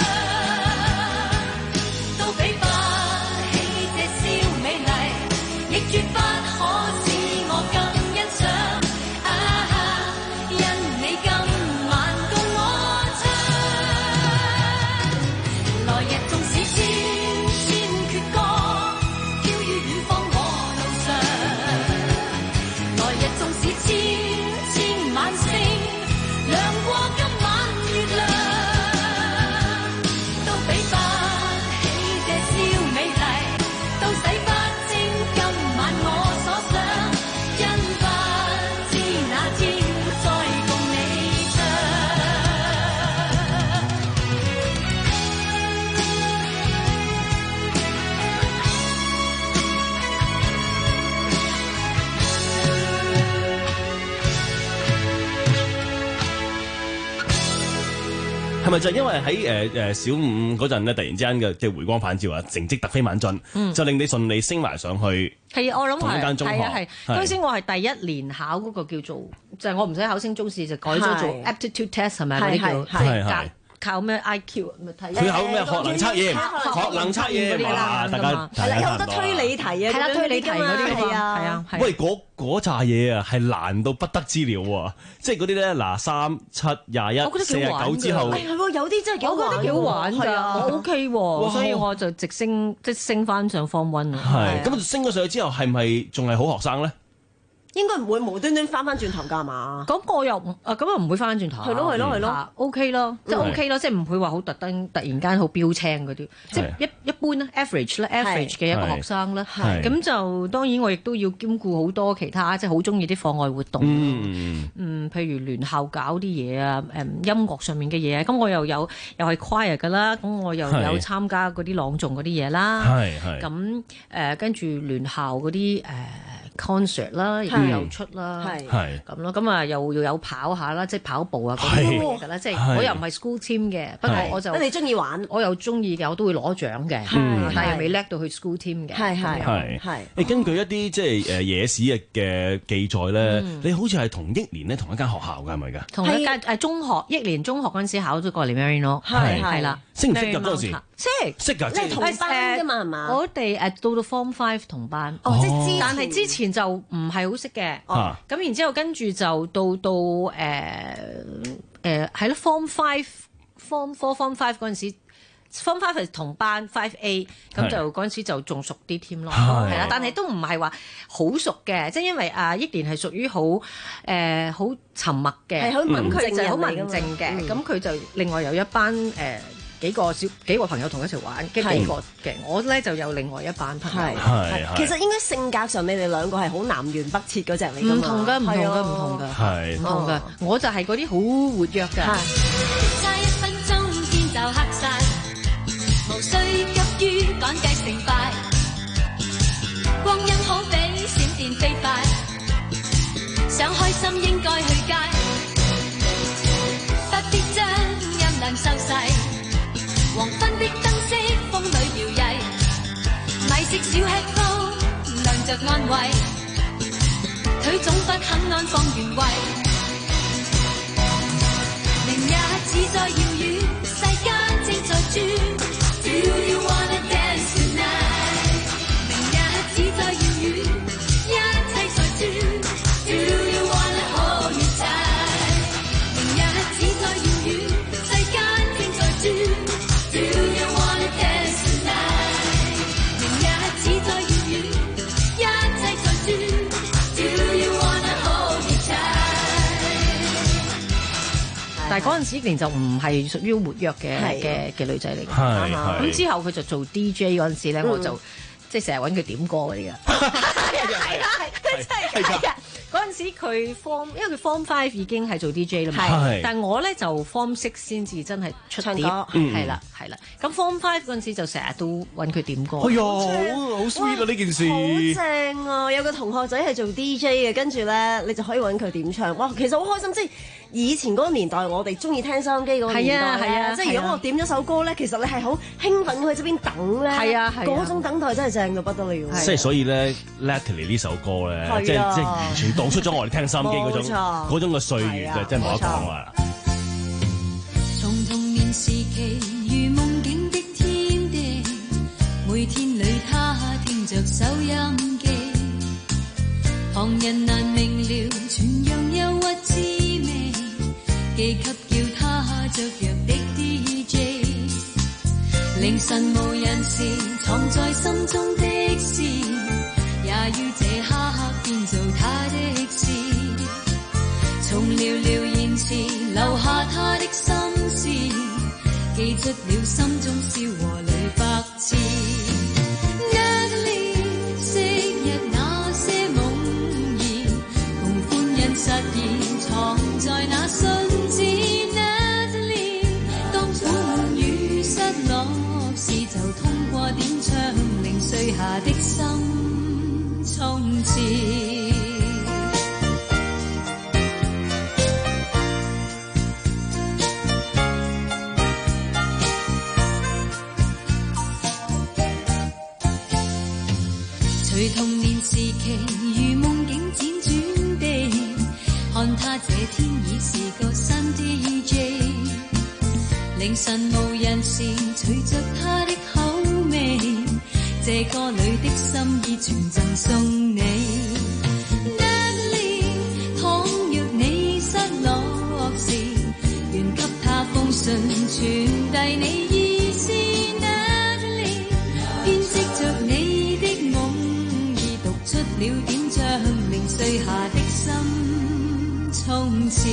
都比不起這小美麗，亦絕不可使我更欣賞。啊，因你今晚共我唱。來日縱使千千闕歌，飄於遠方我路上。來日縱使千千晚星，亮過今晚月亮，都比不起這小美麗，都洗不清今晚我所想，因不知哪天再共你唱。 係咪就係因為喺誒誒小五嗰陣咧，突然之間嘅即係回光返照啊，成績突飛猛進， 嗯就令你順利升埋上去。 係啊，我諗同一間係中學係啊係。 係嗰陣時我係第一年考嗰個叫做，就係我唔使考升中試，就改咗做係 aptitude test 係咪嗰啲係叫？ 係係係靠咩 I Q 咪睇？ 佢考咩學能測驗學能測驗嗰啲啦哇大家係啦，有好多推理題啊， 係啦，推理題嗰啲係啊， 係啊，係啊喂，嗰嗰扎嘢啊，係難到不得之了喎！即係嗰啲咧，嗱三七廿一我覺得四十幾好玩㗎九之後， 係喎，有啲真係幾好我覺得幾好玩㗎， 係啊我 OK 喎， 哇所以我就直升即係升翻上 Form One 啊。 係咁升咗上去之後，係唔係仲係好學生咧？ 應該唔會無端端翻翻轉頭㗎嘛？ 咁我又唔啊咁又唔會翻轉頭。 係咯係咯係咯嚇，OK 咯，即係 OK 咯，即係唔會話好特登突然間好標青嗰啲，即係一一般啦 average 啦 average 嘅一個學生啦。 係咁就當然我亦都要兼顧好多其他，即係好中意啲課外活動。 嗯嗯，譬如聯校搞啲嘢啊，誒音樂上面嘅嘢，咁我又有又係 choir 㗎啦，咁我又有係參加嗰啲朗誦嗰啲嘢啦。 係係咁誒跟住聯校嗰啲誒 concert 啦，亦都有出啦。 係係咁咯，咁啊又要有跑下啦，即係跑步啊嗰啲嘢㗎啦，即係我又唔係 school team 嘅，不過我就你中意玩， 我又中意嘅，我都會攞獎嘅， 嗯但係又未叻到去 school team 嘅。 係係係係。 你根據一啲即係誒野史嘅嘅記載咧，你好似係同益年咧同一間學校㗎，係咪㗎？ 同一間誒中學，益年中學嗰陣時考咗過嚟 Marino 咯， 係係啦， 識唔識㗎嗰陣時？ 識識㗎，即係你係同班㗎嘛係嘛？ 我哋誒到到 Form Five 同班， 哦，即係之前但係之前就唔係好識嘅， 哦咁然之後跟住就到到誒誒係咯 Form Five、Form Four、Form Five 嗰陣時。Form Five 係同班 Five A， 咁就嗰陣時就仲熟啲添咯， 係係啦，但係都唔係話好熟嘅，即係因為啊益年係屬於好誒好沉默嘅， 係好文靜咁佢就好文人嚟㗎嘛靜嘅， 嗯咁佢就另外有一班誒。幾個小幾個朋友同一齊玩，跟幾個嘅，我咧就有另外一班朋友。 係其實應該性格上，你哋兩個係好南轅北轍嗰只嚟㗎嘛。 唔同㗎，唔同㗎，唔同㗎， 係唔同㗎。我就係嗰啲好活躍㗎。 差一分鐘天就黑晒，無需急於趕計成敗，光陰好比閃電飛快，想開心應該去街，不必將音量收細。黃昏的燈飾風裏搖曳，米食小吃都亮着安慰，腿總不肯安放原位。明日只在遙遠，世間正在轉。Do you wanna dance tonight？ 明日只在遙遠，一切在轉。Do you wanna hold me tight？ 明日只在遙遠，世間正在轉。Do you wanna dance tonight？ 明日只在遙遠，一切在轉。Do you wanna hold me tight？ 但係嗰陣時時憶蓮就唔係屬於活躍嘅嘅嘅女仔嚟嘅。 係係咁之後佢就做 D J 嗰陣時咧， 嗯我就即係成日揾佢點歌嗰啲嘅。係啊係，真係係啊！嗰陣時佢 form，因為佢 form five 已經係做 D J 啦嘛， 係但係我咧就 form six 先至真係出碟， 唱歌係啦係啦。咁 form five 嗰陣時就成日都揾佢點歌。 哎呀，好好 sweet 啊呢件事， 好正啊！有個同學仔係做 D J 嘅，跟住咧你就可以揾佢點唱。哇，其實好開心，即係以前嗰個年代，我哋中意聽收音機嗰個年代咧， 係啊係啊即係如果我點咗首歌咧，其實你係好興奮喺側邊等咧， 係啊係啊嗰種等待真係正到不得了。 即係所以咧 Natalie 呢首歌咧， 係啊即係即係完全道出咗我哋聽收音機嗰種冇錯嗰種嘅歲月啊，真係冇得講啊！ 從童年時期如夢境的天地，每天裏他聽着收音機，旁人難明了全樣憂鬱滋味，寄給叫他雀躍的 D J， 凌晨無人時藏在心中的事，也於這刻變做他的事，從寥寥言辭留下他的心事，記出了心中笑和淚百次。Natalie 昔日那些夢言，同歡欣實現藏在那信子。Natalie 當苦悶與失落時，就通過點唱零碎下的心衝刺。隨童年時期如夢境輾轉地，看他這天已是個新 D J， 凌晨無人時隨着他的口味，這歌裏的心意全贈送你。Natalie 倘若你失落時，願給他封信傳遞你意思。Natalie 編織着你的夢，出了點將零碎下的心衝刺。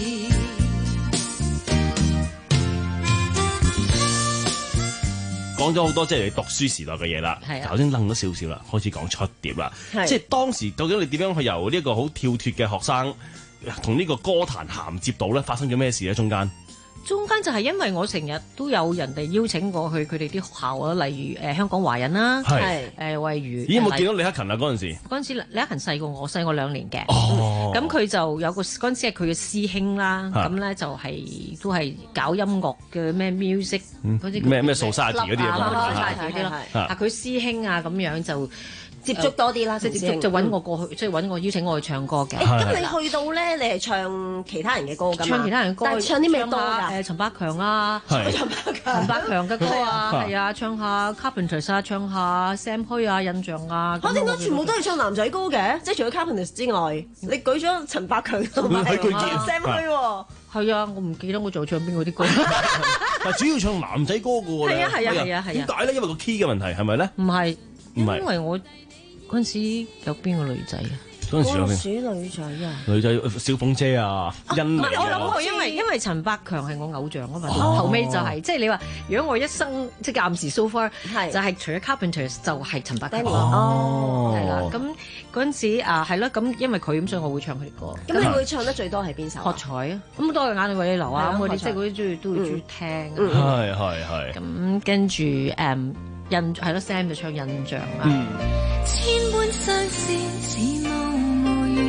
講咗好多即係你讀書時代嘅嘢啦，頭先愣咗少少啦，開始講出碟啦，即係當時究竟你點樣去由呢一個好跳脫嘅學生，同呢個歌壇銜接到咧？發生咗咩事咧？中間？ 中間就係因為我成日都有人哋邀請過去佢哋啲學校啊，例如誒、呃、香港華人啦，係誒、呃、例如。 咦？有冇見到李克勤啊？嗰陣時。嗰陣時李克勤細過我，細我兩年嘅。 哦。 咁佢就有個嗰陣時係佢嘅師兄啦，咁咧就係、是、都係搞音樂嘅咩 music 嗰啲咩咩 society 嗰啲啊， 嗰啲咯。啊，佢師兄啊咁樣就。 接觸多啲啦， 即係接觸就揾我過去，即係揾我邀請我去唱歌嘅。 咁你去到咧，你係唱其他人嘅歌㗎嘛？ 唱其他人嘅歌， 但係唱啲咩歌㗎？ 誒，陳百強啊，陳百強嘅歌啊，係啊，唱下 Carpenters 啊，唱下 Sam Hui 啊，印象啊。 嚇！點解全部都係唱男仔歌嘅？即係除咗 Carpenters 之外，你舉咗陳百強同埋 Sam Hui 喎。 係啊，我唔記得我仲唱邊嗰啲歌。 但主要唱男仔歌嘅喎。 係啊係啊係啊係啊。 點解咧？因為個 key 嘅問題係咪咧？ 唔係， 唔係， 因為我。嗰陣時有邊個女仔啊？ 嗰陣時有邊？ 嗰陣時女仔啊？ 女仔小鳳姐啊，甄妮啊。 我諗過，因為因為陳百強係我偶像啊嘛。後尾就係即係你話，如果我一生即係暫時 so far，就係除咗 Carpenters 就係陳百強。 哦， 係啦。咁嗰陣時啊，係咯。咁因為佢咁，所以我會唱佢啲歌。 咁你會唱得最多係邊首？ 喝彩啊！咁多嘅眼淚為你流啊！咁嗰啲即係嗰啲中意都會中意聽。 係係係。 咁跟住誒。印係咯 ，Sam 就唱印象啦。 嗯、千般相思似霧無語，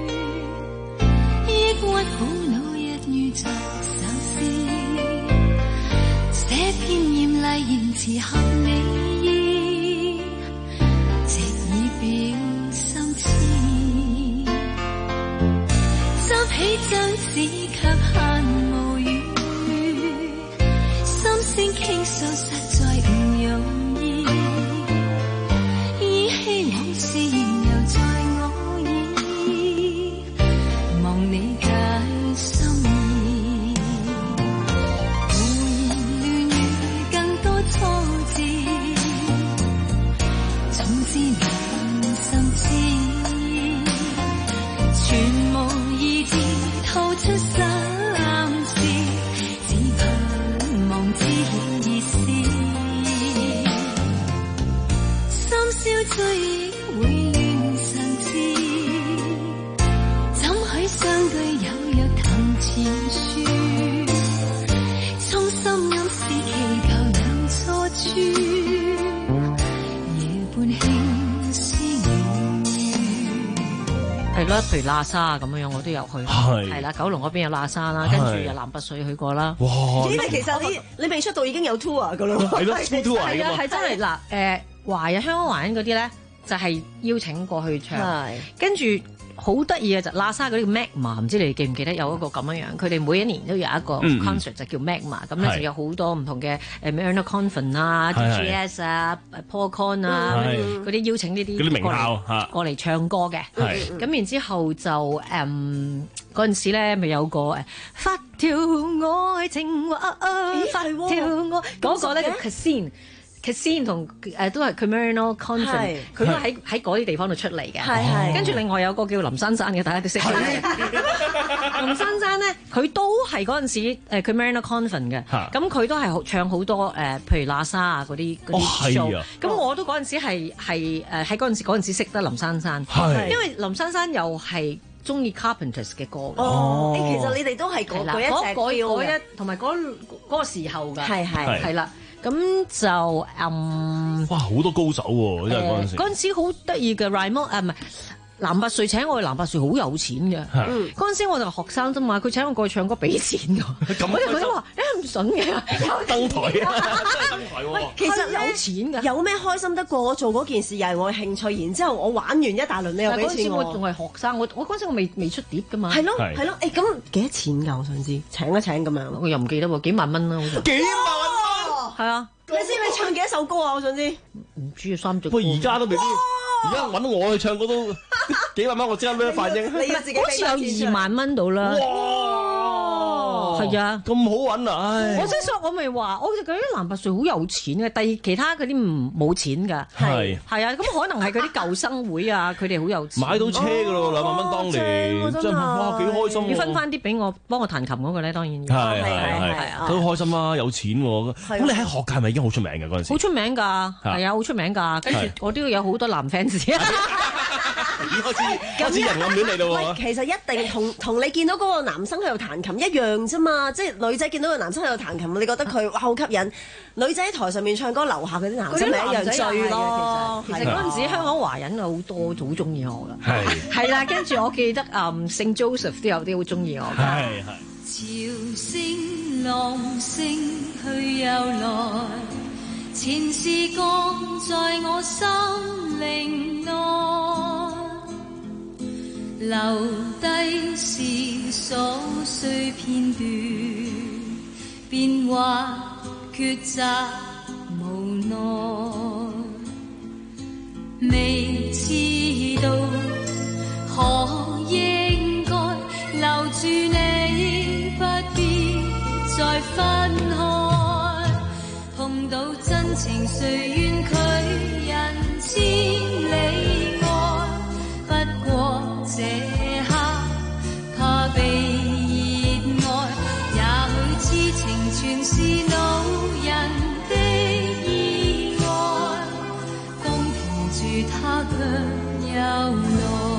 抑鬱苦惱一於作首詩，這篇豔麗言辭合你意，直以表心痴，執起張紙卻限無語，心聲傾訴實在唔容易。全無意志，吐出心事， 啦，譬如喇沙咁樣樣，我都有去。 係係啦，九龍嗰邊有喇沙啦，跟住又南拔水去過啦。 哇！ 因為其實你你未出道已經有 tour 噶啦， 係咯 full tour 嚟㗎嘛。 係真係嗱誒，華人香港華人嗰啲咧就係邀請過去唱，跟住。好得意嘅就喇沙嗰啲 Magma， 唔知你哋記唔記得有一個咁樣樣？佢哋每一年都有一個 concert 就叫 Magma， 咁咧就有好多唔同嘅誒 Marina Convent 啊、D G S 啊、Paul Con 啊嗰啲邀請呢啲嗰啲名校嚇過嚟唱歌嘅。咁然之後就誒嗰陣時咧，咪有個誒發條愛情話，發條愛嗰個咧叫 Casino。Casino 同誒都係 Camerino Convent， 佢都喺喺嗰啲地方度出嚟嘅。跟住另外有個叫林珊珊嘅，大家都識嘅。林珊珊咧，佢都係嗰陣時誒 Camerino Convent 嘅。咁佢都係唱好多誒，譬如喇沙啊嗰啲嗰啲 show。咁我都嗰陣時係係誒喺嗰陣時嗰陣時識得林珊珊，因為林珊珊又係中意 Carpenters 嘅歌嘅。 哦，其實你哋都係嗰嗰一隻嗰一同埋嗰嗰個時候㗎。係係係啦。咁就嗯， 哇！好多高手喎，真係嗰陣時。 嗰陣時好得意嘅 Raymond 誒唔係藍百歲請我去，藍百歲好有錢嘅。嗯，嗰陣時我就學生啫嘛，佢請我過去唱歌俾錢㗎。咁我哋佢話你唔筍嘅， 登台啊，真係登台喎。 其實有錢㗎，有咩開心得過我做嗰件事又係我嘅興趣，然之後我玩完一大輪你又俾錢我。 嗰陣時我仲係學生，我我嗰陣時我未未出碟㗎嘛。 係咯係咯，誒咁幾多錢㗎？我想知請一請咁樣， 我又唔記得喎，幾萬蚊啦好似。 幾萬？ 係啊， 你知你唱幾多首歌啊？我想知。 唔知啊，三隻。 不過而家都未必，而家揾我去唱歌都幾萬蚊，我即刻咩反應？ 你要自己好似有二萬蚊到啦。哇！係啊， 咁好揾啊！唉， 我即係我咪話，我就覺得藍百歲好有錢嘅，第其他嗰啲唔冇錢㗎。 係係啊，咁可能係嗰啲舊生會啊，佢哋好有錢。 買到車㗎咯，兩萬蚊當年，真係哇幾開心。 要分翻啲俾我幫我彈琴嗰個咧，當然。 係係係，都開心啦，有錢喎。咁你喺學界係咪已經好出名嘅嗰陣時？ 好出名㗎，係啊，好出名㗎。跟住我都有好多男 fans 啊。 開始開始人暗戀你咯喎！ 其實一定同同你見到嗰個男生喺度彈琴一樣啫嘛，即係女仔見到個男生喺度彈琴，你覺得佢哇好吸引；女仔喺台上面唱歌，樓下嗰啲男生咪一樣追咯。 其實其實嗰陣時香港華人有好多好中意我㗎，係係啦。跟住我記得誒聖 Joseph 都有啲好中意我㗎。係係。 潮聲浪聲去又來，前事降在我心靈內。留低是瑣碎片段，變幻抉擇無奈，未知道可應該留住你，不必再分開，碰到真情誰願拒人千里外，不過這刻怕被熱愛，也許痴情全是路人的意外，共停住他卻有來。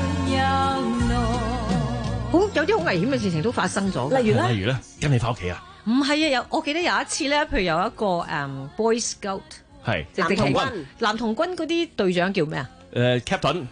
有啲好危險嘅事情都發生咗。 例如咧， 例如咧，跟你翻屋企啊！ 唔係啊，有我記得有一次咧，譬如有一個誒、um, Boy Scout 係男童軍，男童軍嗰啲隊長叫咩啊？ 誒 Captain。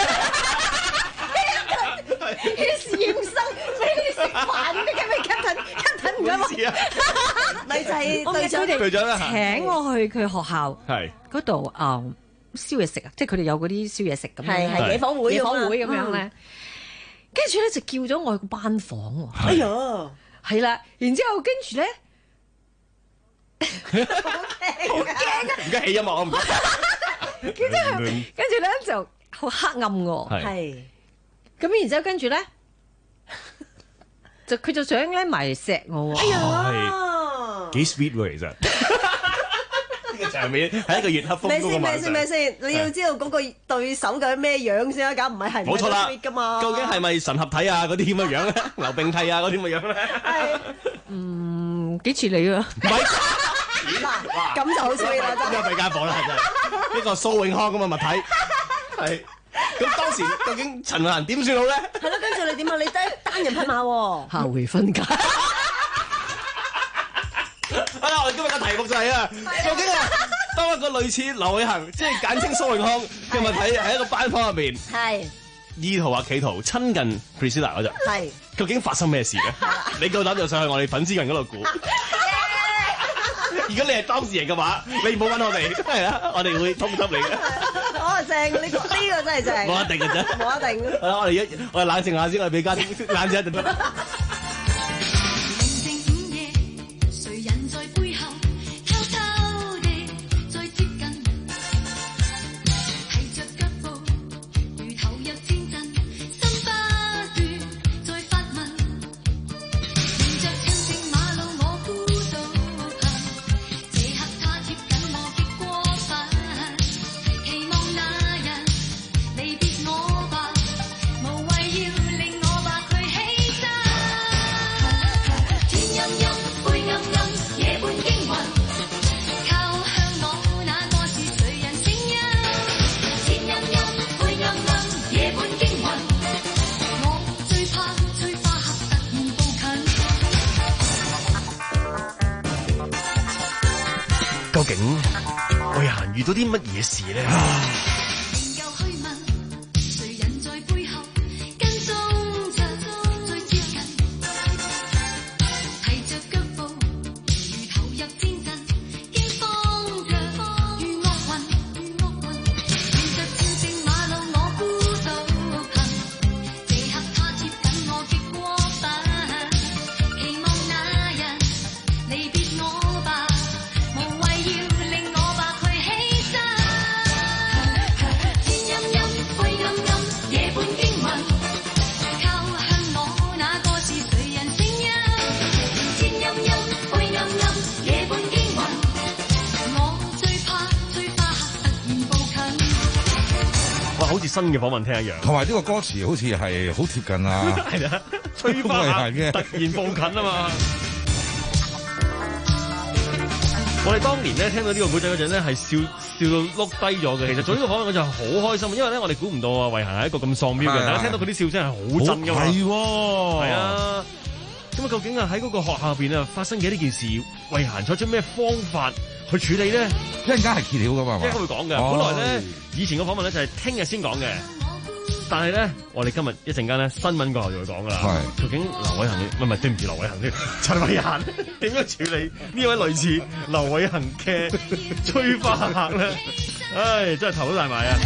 啲驗生俾你食飯嘅，咁咪 Captain Captain 唔該嘛？ 咪就係隊長隊長啦請我去佢學校係嗰度啊燒嘢食啊，即係佢哋有嗰啲燒嘢食咁樣， 係係野火會野火會咁樣咧。跟住咧就叫咗我去個班房喎。 哎呀， 係啦，然之後跟住咧。 好驚啊！ 而家起音樂我唔該。 跟住跟住咧就好黑暗喎。 係。 咁然之後跟住咧，就佢就想咧埋嚟錫我喎。哎呀， 幾 sweet 喎其實。呢個場面係一個月黑風高嘅晚上。 咩先咩先咩先？你要知道嗰個對手究竟咩樣先啊？咁唔係係冇錯啦。 㗎嘛？ 究竟係咪神合體啊？嗰啲咁嘅樣咧，劉並蒂啊嗰啲咁嘅樣咧？ 係。 嗯，幾似你啊？ 唔係。 嗱，咁就好 sweet 啦，真係。 呢個弊家伙啦，真係。呢個蘇永康咁嘅物體係。咁當時究竟陳慧嫻點算好咧？ 係咯，跟住你點啊？你單單人匹馬喎。 下回分解。 好啦，我哋今日嘅題目就係啊，究竟啊，當一個類似劉偉恒，即係簡稱蘇永康嘅物體喺一個班房入邊， 係意圖或企圖親近 Priscilla 嗰陣， 係究竟發生咩事咧？你夠膽就上去我哋粉絲群嗰度估。如果你係當事人嘅話，你唔好揾我哋，係啊，我哋會通緝你嘅。 哦，正，呢個呢個真係正。 冇一定嘅啫， 冇一定。 好啦，我哋一我哋冷靜下先，我哋俾家丁冷靜一陣。究竟慧嫻遇到啲乜嘢事咧？好似新嘅訪問聽一樣， 同埋呢個歌詞好似係好貼近啊， 係啊，催化嘅突然步近啊嘛！我哋當年咧聽到呢個古仔嗰陣咧，係笑笑到碌低咗嘅。其實做呢個訪問我就好開心，因為咧我哋估唔到啊，慧嫻係一個咁喪標嘅人，大家聽到佢啲笑聲係好真㗎嘛， 係喎， 係啊。咁啊，究竟啊喺嗰個學校入邊啊發生嘅呢件事，慧嫻採取咩方法去處理咧？ 一陣間係揭曉噶嘛， 一陣間會講嘅。本來咧以前個訪問咧就係聽日先講嘅，但係咧我哋今日一陣間咧新聞過後就會講噶啦。係究竟劉偉恒唔係唔係對唔住劉偉恒添，陳慧嫻點樣處理呢位類似劉偉恒嘅催花客咧？唉，真係頭都大埋啊！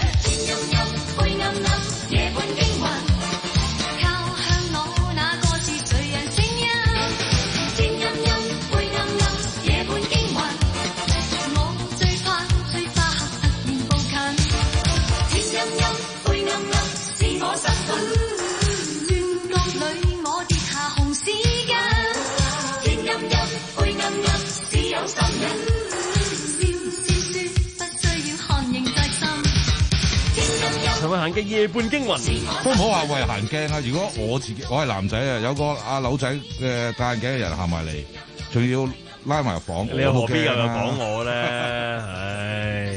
陳慧嫻嘅夜半驚魂， 都唔好話慧嫻驚啊！如果我自己我係男仔啊，有個阿柳仔嘅戴眼鏡嘅人行埋嚟，仲要拉埋入房， 你又何必又講我咧？唉！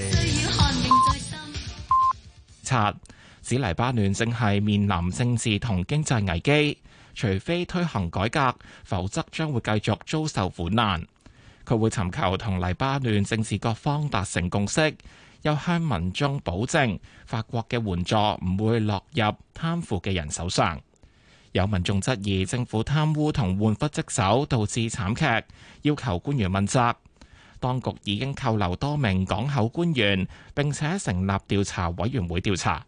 察，指黎巴嫩正係面臨政治同經濟危機。 除非推行改革，否則將會繼續遭受苦難。佢會尋求同黎巴嫩政治各方達成共識，又向民眾保證法國嘅援助唔會落入貪腐嘅人手上。有民眾質疑政府貪污同玩忽職守，導致慘劇，要求官員問責。當局已經扣留多名港口官員，並且成立調查委員會調查。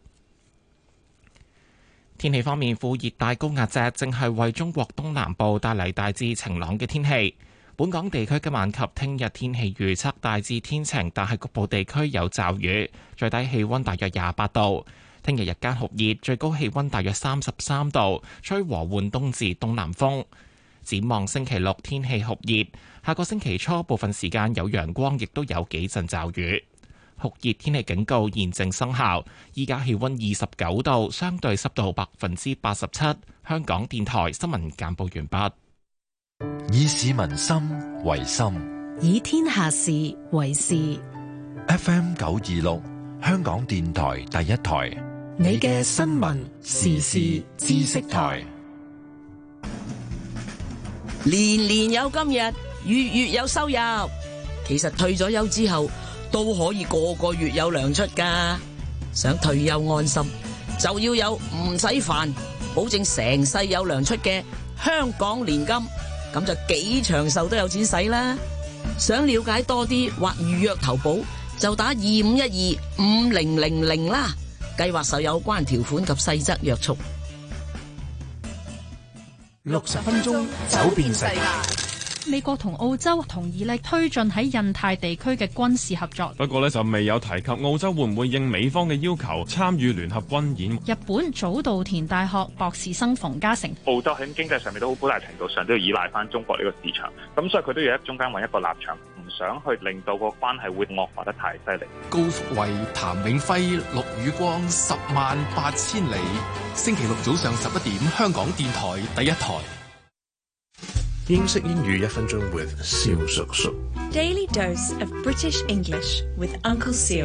天氣方面，副熱帶高壓脊正係為中國東南部帶嚟大致晴朗嘅天氣。本港地區今晚及聽日天氣預測大致天晴，但係局部地區有驟雨，最低氣溫大約廿八度。聽日日間酷熱，最高氣溫大約三十三度，吹和緩東至東南風。展望星期六天氣酷熱，下個星期初部分時間有陽光，亦都有幾陣驟雨。酷熱天氣警告現正生效。依家氣溫二十九度，相對濕度百分之八十七。香港電台新聞簡報完畢。 以市民心為心， 以天下事為事。 F M 九二六，香港電台第一台。 你嘅新聞時事知識台， 年年有今日，月月有收入。其實退咗休之後都可以個個月有糧出噶。想退休安心，就要有唔使煩，保證成世有糧出嘅香港年金，咁就幾長壽都有錢使啦。想了解多啲或預約投保，就打二五一二五零零零啦。計劃受有關條款及細則約束。 六十分鐘走遍世界。 美國同澳洲同意咧推進喺印太地區嘅軍事合作， 不過咧就未有提及澳洲會唔會應美方嘅要求參與聯合軍演。 日本早稻田大學博士生馮嘉誠， 澳洲喺經濟上面都好大程度上都要依賴翻中國呢個市場，咁所以佢都要喺中間揾一個立場，唔想去令到個關係會惡化得太犀利。 高福慧、譚永輝、陸宇光，十萬八千里。星期六早上十一點，香港電台第一台。 英式英語一分鐘 with 蕭叔叔。 Daily dose of British English with Uncle Seal。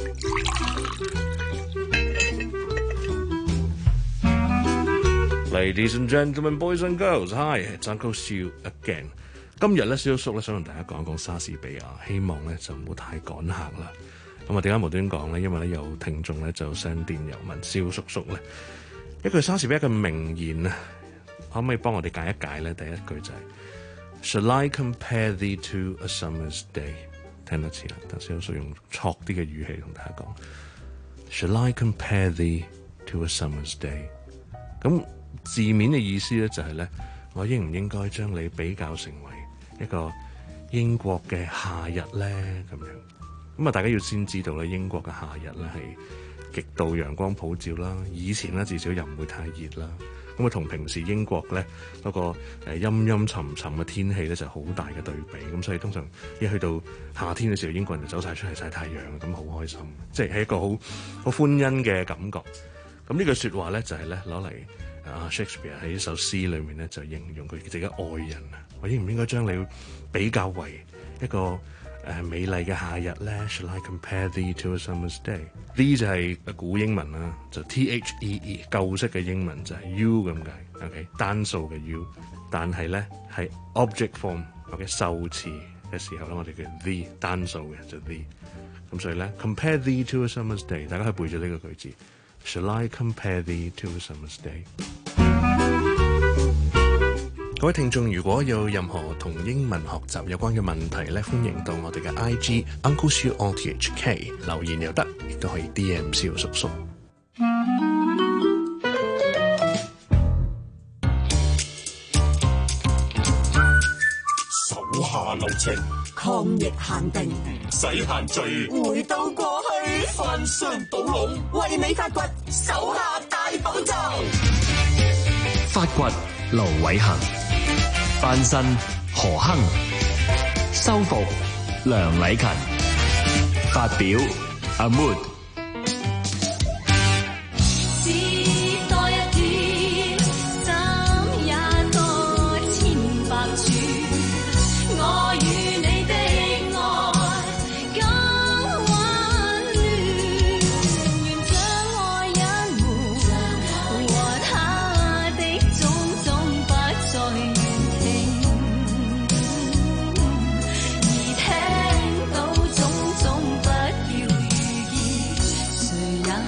Ladies and gentlemen, boys and girls, hi, it's Uncle Seal again。今日咧，蕭叔叔咧想同大家講一講莎士比亞，希望咧就唔好太趕客啦。咁啊，點解無端講咧？因為咧有聽眾咧就 send 電郵問蕭叔叔咧一句莎士比亞嘅名言啊。可唔可以幫我哋解一解咧？第一句就係、是、Shall I compare thee to a summer's day？ 聽得似啦，但係我用挫啲嘅語氣同大家講 Shall I compare thee to a summer's day？ 咁字面嘅意思咧就係、是、咧，我應唔應該將你比較成為一個英國嘅夏日咧？咁樣咁啊，大家要先知道咧，英國嘅夏日咧係極度陽光普照啦，以前咧至少又唔會太熱啦。咁啊，同平時英國咧嗰個誒陰陰沉沉嘅天氣咧就好大嘅對比，咁所以通常一去到夏天嘅時候，英國人就走晒出嚟曬太陽，咁好開心，即係係一個好好歡欣嘅感覺。咁呢句説話咧就係咧攞嚟啊 Shakespeare 喺一首詩裏面咧就形容佢自己嘅愛人啊，我應唔應該將你比較為一個誒美麗嘅夏日咧 ？Shall I compare thee to a summer's day？ 就係古英文啦，就 T H E E 舊式嘅英文就係 U 咁解 ，OK 單數嘅 U， 但係咧係 object form OK 受詞嘅時候咧，我哋叫 the 單數嘅就 the， 咁所以咧 compare thee to a summer's day， 大家可以背咗呢個句子 ，Shall I compare thee to a summer's day？各位聽眾，如果有任何同英文學習有關嘅問題咧，歡迎到我哋嘅 I G Uncle Siu on T H K 留言又得，亦都可以 D M 蕭叔叔。 手下留情，抗疫限定，洗限聚，回到過去，翻箱倒籠，為你發掘手下大寶藏。 發掘盧偉恒，翻身何亨，修復梁禮勤，發表阿 Mood。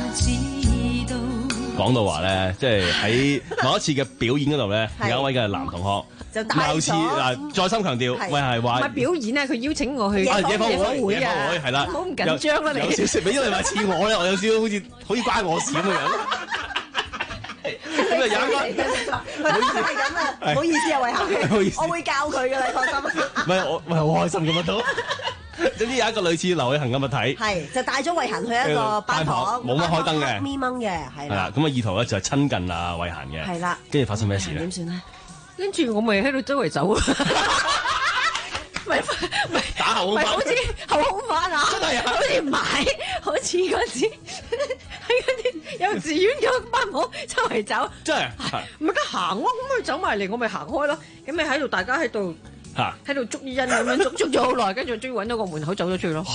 知道。 講到話咧，即係喺某一次嘅表演嗰度咧， 係有一位嘅男同學就帶咗貌似嗱，再三強調， 係喂係話唔係表演啊？佢邀請我去啊野火會會啊， 野火會係啦唔好咁緊張啦，你有少少，因為話似我咧，我有少少好似好似關我事咁嘅樣。咁啊有一個， 佢係咁啊，唔好意思啊，偉唔好意思恒，我會教佢噶啦，放心。 唔係我，我係好開心咁樣都。總之有一個類似劉偉恒咁嘅體， 係就帶咗偉恒去一個班房， 冇乜開燈嘅， 咪掹嘅，係係啦。咁啊意圖咧就係親近啊偉恒嘅， 係啦。 跟住發生咩事咧？ 點算咧？ 跟住我咪喺度周圍走啊！咪咪打後空翻， 好似後空翻啊！ 真係啊！ 好似唔係，好似嗰時喺嗰啲幼稚園嘅班房周圍走， 真係唔係得行咯，咁佢走埋嚟，我咪行開咯。咁咪喺度，大家喺度喺度捉伊人咁樣捉捉咗好耐，跟住終於揾到個門口走咗出去咯。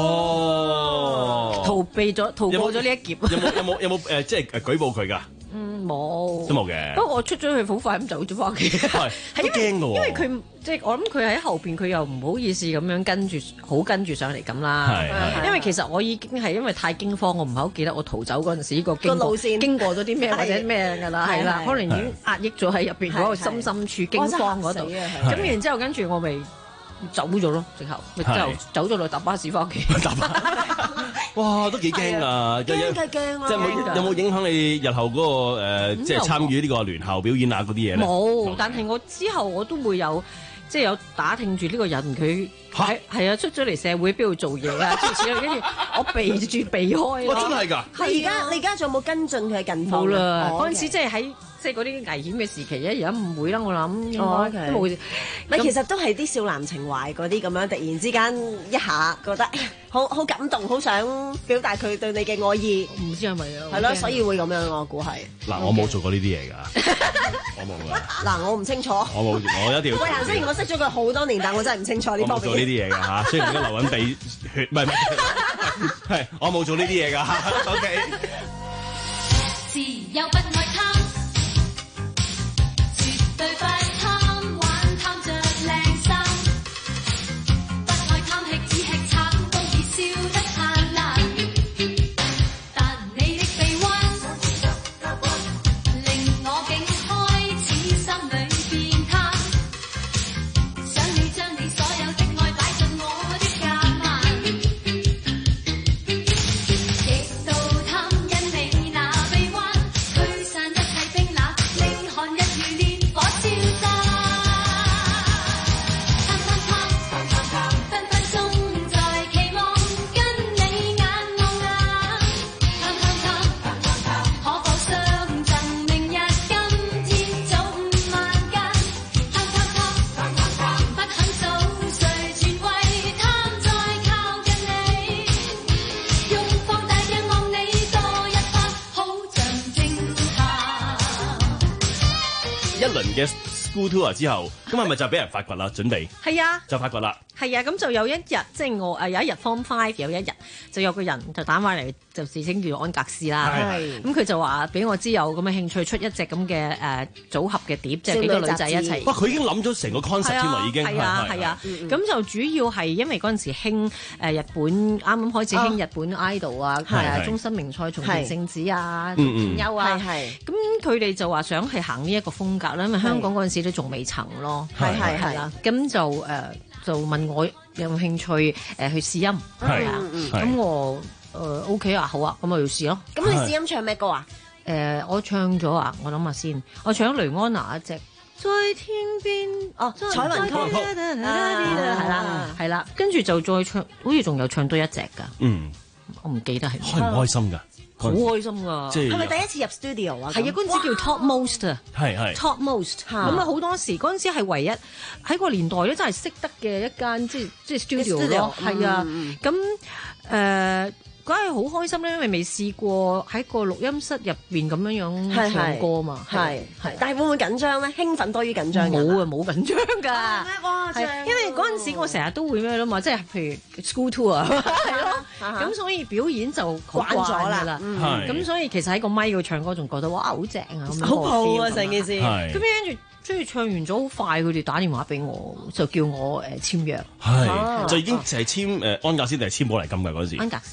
哦， 逃避咗，逃過咗呢一劫。 有冇有冇有冇誒，即係誒舉報佢㗎？ 嗯，冇都冇嘅。 不過我出咗去好快咁走咗翻屋企。 係都驚㗎喎。 因為佢即係我諗佢喺後邊，佢又唔好意思咁樣跟住好跟住上嚟咁啦。 係係因為其實我已經係因為太驚慌，我唔係好記得我逃走嗰陣時個經個路線經過咗啲咩或者咩㗎啦，係啦，可能已經壓抑咗喺入邊嗰個深深處驚慌嗰度。咁然之後跟住我咪走咗咯，直頭咪之後走咗落搭巴士翻屋企。 哇，都幾驚啊！ 驚嘅驚啦！ 即係冇有冇影響你日後嗰個誒，即係參與呢個聯校表演啊嗰啲嘢咧？ 冇，但係我之後我都會有。即係有打聽住呢個人，佢係係啊出咗嚟社會邊度做嘢啊，諸如此類，跟住我避住避開咯。 哇！真係㗎！ 你而家你而家仲有冇跟進佢嘅近況？ 冇啦， 嗰陣時即係喺即係嗰啲危險嘅時期咧，而家唔會啦，我諗哦應該都冇。 咪其實都係啲少男情懷嗰啲咁樣，突然之間一下覺得好好感動，好想表達佢對你嘅愛意。 唔知係咪啊？ 係咯，所以會咁樣，我估係。 嗱，我冇做過呢啲嘢㗎，我冇㗎。 嗱，我唔清楚。 我冇，我一定要。 喂，雖然我識咗佢好多年，但我真係唔清楚呢方面。 我冇做呢啲嘢㗎嚇，雖然而家流緊鼻血，唔係唔係，係我冇做呢啲嘢㗎。O K。 自由不愛貪，絕對不貪玩貪着靚衫，不愛貪吃只吃橙，都已笑得燦爛。但你的臂彎，令我竟開始心裏變貪，想你將你所有的愛擺進我的夾萬，極度貪因你那臂彎，驅散一切冰冷，令寒日如烈火燒心。貪貪貪，分分鐘在期望跟你眼望眼。貪貪貪，可否相贈明日今天早午晚間？貪貪貪，不肯數誰全為貪再靠近你，用放大鏡望你多一分，好像偵探。 一輪嘅 school tour 之後，咁係咪就俾人發掘啦？準備係啊。 就發掘啦。 係啊，咁就有一日，即係我誒有一日 Form Five 有一日，就有個人就打翻嚟，就自稱叫安格斯啦。 係咁佢就話俾我知有咁嘅興趣出一隻咁嘅誒組合嘅碟，即係幾個女仔一齊。 哇！佢已經諗咗成個 concept 添啦，已經係啊係啊。咁就主要係因為嗰陣時興誒日本啱啱開始興日本 idol 啊，誒中森明菜、松田聖子啊、田優啊。 係咁佢哋就話想係行呢一個風格啦，因為香港嗰陣時都仲未曾咯。 係係係啦。咁就誒。就問我有冇興趣誒去試音，係啊，咁我誒 O K 啊，好啊，咁我要試咯。 咁你試音唱咩歌啊？ 誒，我唱咗啊，我諗下先，我唱雷安娜一隻在天邊哦，彩雲曲係啦係啦，跟住就再唱，好似仲有唱多一隻㗎， 嗯， 我唔記得係。 開唔開心㗎？ 好開心㗎！ 係咪第一次入 studio 啊？ 係啊，嗰陣時叫 Top Most 啊， 係係 Top Most。咁啊好多時嗰陣時係唯一喺個年代咧，真係識得嘅一間即係即係 studio 咯。係啊，咁誒梗係好開心咧，因為未試過喺個錄音室入邊咁樣樣唱歌嘛。係係， 但係會唔會緊張咧？興奮多於緊張㗎？ 冇啊，冇緊張㗎。 哇！ 係因為嗰陣時我成日都會咩啦嘛，即係譬如 school tour 啊，係咯。咁所以表演就慣咗啦。咁所以其實喺個咪度唱歌仲覺得哇好正啊， 好抱啊成件事。 咁跟住。跟住唱完咗好快，佢哋打電話俾我，就叫我誒簽約。 係就已經就係簽誒安格斯定係簽寶麗金㗎嗰時。 安格斯， 已經簽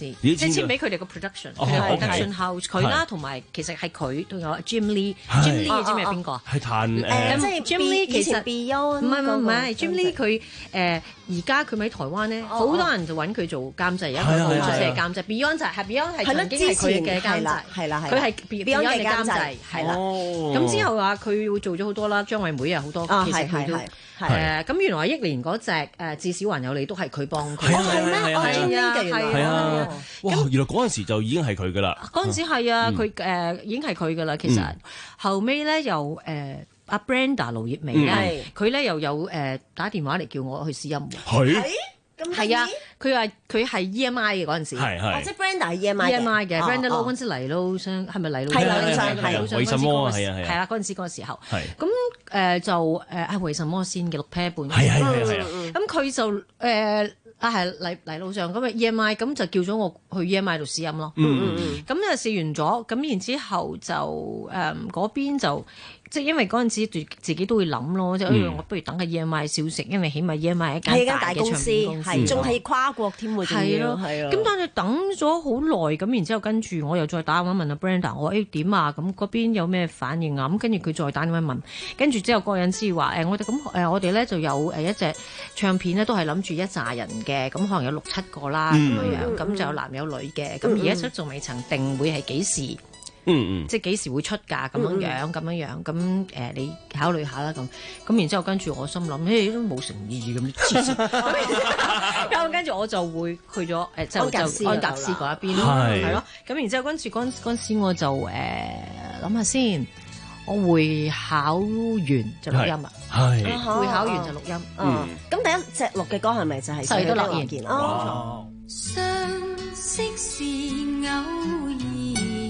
簽簽俾佢哋個 production， 哦佢哋 OK production house 佢啦，同埋其實係佢同有 Jim Lee，Jim Lee 你知唔知係邊個啊？ 係彈誒， 誒，即係 Jim Lee 其實 Beyond 唔係唔係唔係嗰個 Jim Lee 佢誒而家佢咪喺台灣咧，好多人就揾佢做監製，而家係啊佢好出色係啊嘅監製。Beyond 就係 Beyond 係係咯曾經係佢嘅監製之前係啦，係啦係啦佢係 Beyond Beyond 嘅嘅監製監製，係啦。 哦咁之後啊，佢會做咗好多啦，張惠妹啊好多， 啊其實佢都係係係誒咁原來憶蓮嗰隻誒至少還有你都係佢幫佢。 係啊係啊係啊係係啊係係啊，哇！原來嗰陣時就已經係佢噶啦。 嗰陣時係啊， 嗯佢誒已經係佢噶啦。其實嗯後尾咧又誒阿 Brenda 盧業美咧，佢咧又有誒打電話嚟叫我去試音喎。 係咁係啊，佢話佢係 E M I 嘅嗰陣時， 係係哦，即係 Brenda 係 E M I 嘅 E M I 嘅哦 Brenda 哦 Low 嗰陣時嚟咯，相係咪嚟咯？ 係嚟咯係嚟為什麼啊係啊係啊係啦，嗰陣時嗰個時候， 係咁誒就誒係為什麼先嘅六 pair 半， 係係係係啊咁佢就誒啊係嚟嚟路上咁啊 E M I，咁就叫咗我去 E M I 度試音咯。 嗯嗯咁就試完咗，咁然之後就誒嗰邊就。即係因為嗰陣時自自己都會諗咯，即係、 嗯我不如等下 E M I 消息，因為起碼 E M I 係係間一間大嘅大公司， 唱片公司， 係仲係跨國添喎，仲係咯， 要係啊。 咁但係等咗好耐，咁然之後跟住我又再打電話問阿 Brenda，我話誒點啊？咁嗰邊有咩反應啊？咁跟住佢再打電話問，跟住之後嗰個人先話誒，我哋咁誒，我哋咧就有誒一隻唱片咧，都係諗住一紮人嘅，咁可能有六七個啦咁嗯樣樣，咁就有男有女嘅，咁而家都仲未曾定會係幾時。 嗯嗯， 即係幾時會出㗎咁樣樣咁樣樣咁誒，你考慮下啦咁。咁然之後跟住我心諗，誒都冇誠意咁黐線。咁跟住我就會去咗誒，就就安格斯嗰一邊咯， 係係咯。咁然之後跟住嗰陣嗰陣時我就誒諗下先，我會考完就錄音啊， 係會考完就錄音。 嗯，咁第一隻錄嘅歌係咪就係細都樂言言哦， 相識是偶然，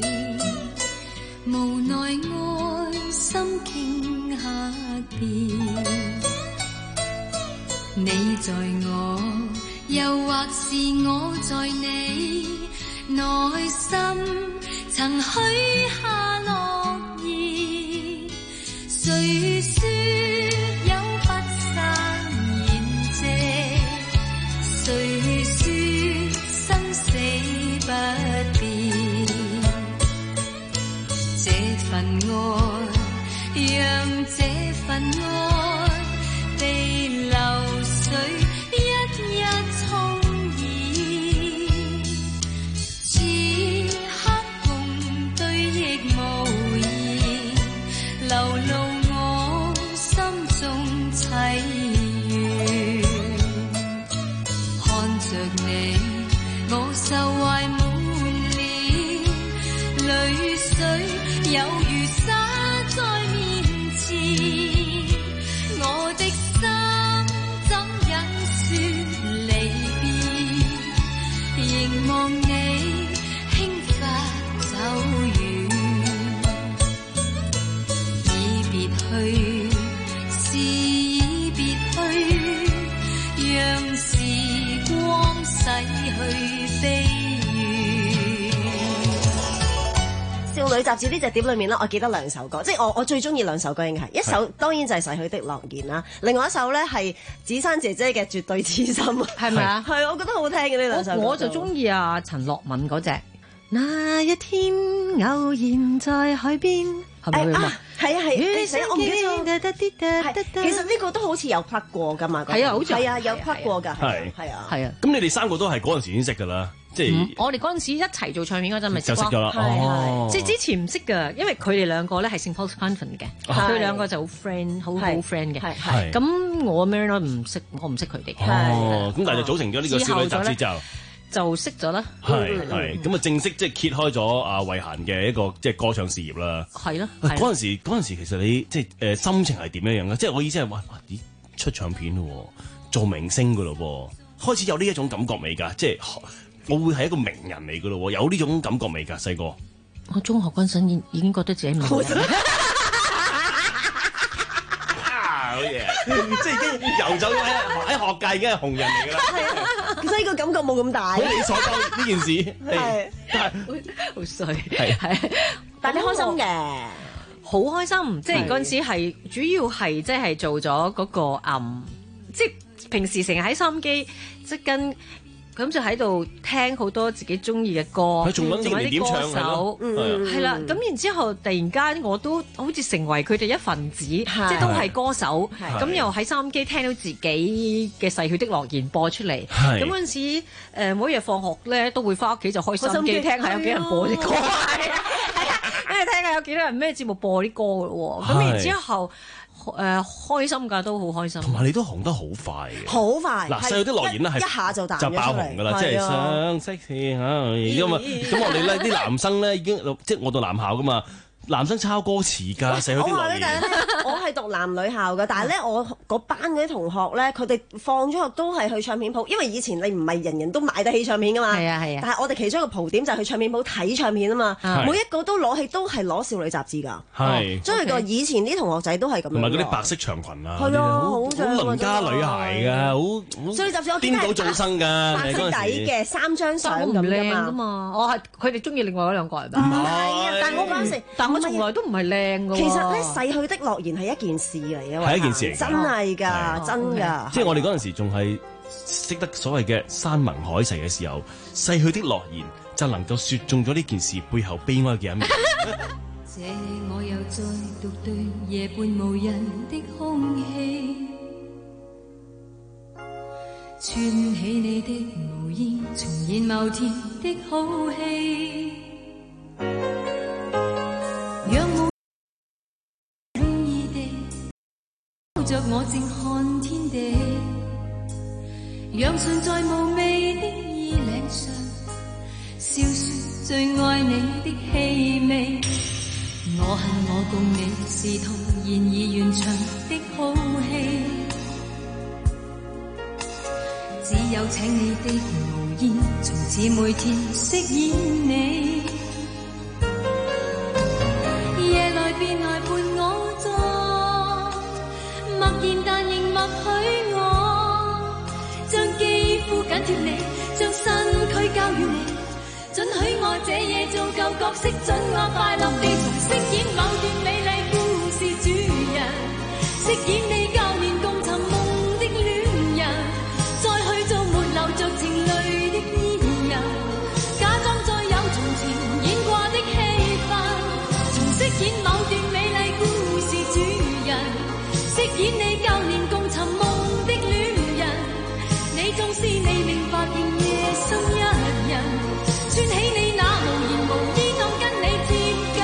無奈愛心傾下變。你在我，又或是我在你內心，曾許下諾言，誰說有不散筵席？誰說生死不變？這份愛，讓這份愛被流水一一沖染，此刻共對亦無言，流露我心中淒怨。看着你，我受懷滿臉，淚水有如灑在面前，我的心怎忍說離別，凝望你輕發走遠，已別去，是已別去，讓時光洗去悲怨。 少女雜誌呢隻碟裏面咧，我記得兩首歌，即係我我最中意兩首歌，應該係一首當然就係《逝去的諾言》啦，另外一首咧係芷珊姐姐嘅《絕對痴心》， 係咪啊？ 係，我覺得好聽嘅呢兩首歌。 我我就中意阿陳樂敏嗰隻。那一天偶然在海邊，係咪佢啊？ 係啊係，死我唔記得咗。 係其實呢個都好似有 plug 過噶嘛。 係啊，好似係啊，有 plug 過㗎。 係係啊， 係啊。 咁你哋三個都係嗰陣時已經識㗎啦，即係我哋嗰陣時一齊做唱片嗰陣咪就識咗啦。哦， 即係之前唔識㗎，因為佢哋兩個咧係 Saint Paul's Convent 嘅，佢哋兩個就好 friend，好好 friend 嘅。 係咁我 Mary 唔識，我唔識佢哋。 哦，咁但係就組成咗呢個少女雜誌就。 就識咗啦， 係係咁啊！正式即係揭開咗阿慧嫻嘅一個即係歌唱事業啦。 係咯， 嗰陣時嗰陣時其實你即係誒心情係點樣樣咧？即係我意思係話，咦出唱片咯，做明星噶咯，開始有呢一種感覺未㗎？即係我會係一個名人嚟㗎咯，有呢種感覺未㗎？細個我中學嗰陣已已經覺得自己名人。 好嘢！即係已經遊走咗喺喺學界已經係紅人嚟㗎啦。 係啊，所以個感覺冇咁大。 好理所當然呢件事係， 但係好衰係係，但係你開心嘅， 好開心。即係嗰陣時係主要係即係做咗嗰個嗯，即係平時成日喺收音機即係跟咁就喺度聽好多自己中意嘅歌， 佢仲揾啲點唱係咯， 係啦。咁然之後，突然間我都好似成為佢哋一份子，即係都係歌手。咁又喺收音機聽到自己嘅逝去的諾言播出嚟。咁嗰陣時，誒每日放學咧都會翻屋企就開收音機聽下有幾人播啲歌，係啊，跟住聽下有幾多人咩節目播啲歌嘅喎。咁然之後。誒、呃、開心㗎，都好開心。 同埋你都紅得好快嘅， 好快。 嗱，細個啲諾言咧係一下就彈就爆紅㗎啦，即係想識試下咁啊。咁我哋咧啲男生咧已經即係我讀男校㗎嘛。男生抄歌詞㗎，細個啲諾言。 我係讀男女校嘅，但係咧我嗰班嗰啲同學咧，佢哋放咗學都係去唱片鋪，因為以前你唔係人人都買得起唱片㗎嘛。係啊係啊。但係我哋其中一個蒲點就係去唱片鋪睇唱片啊嘛。每一個都攞起都係攞少女雜誌㗎。係。所以個以前啲同學仔都係咁樣。同埋嗰啲白色長裙啊。 係啊，好好鄰家女孩㗎，好。少女雜誌我顛倒眾生㗎， 白色底嘅三張相咁㗎嘛。我係佢哋中意另外嗰兩個係咪？ 唔係啊，但係我嗰陣時， 但我從來都唔係靚㗎。 其實咧，逝去的諾言係一件事嚟嘅， 係一件事嚟， 真係㗎，真㗎。 即係我哋嗰陣時仲係識得所謂嘅山盟海誓嘅時候，逝去的諾言就能夠説中咗呢件事背後悲哀嘅一面。 這我又再獨對夜半無人的空氣，串起你的無言，重現某天的好戲。着我靜看天地，讓唇在無味的衣領上，笑說最愛你的氣味。我恨我共你是徒然而完場的好戲，只有請你的無言，從此每天飾演你。夜來便來伴我坐，默然但仍默許我，將肌膚緊貼你，將身軀交予你，准許我這夜做舊角色，准我快樂地重飾演某段美麗故事主人，飾演你舊年共尋夢的戀人，再去做沒流着情淚的伊人，假裝再有從前演過的戲份，重飾演某段美麗故事主人，飾演你舊年共尋夢的戀人，你縱是未明白仍夜深一人，穿起你那無言無依當跟你貼近。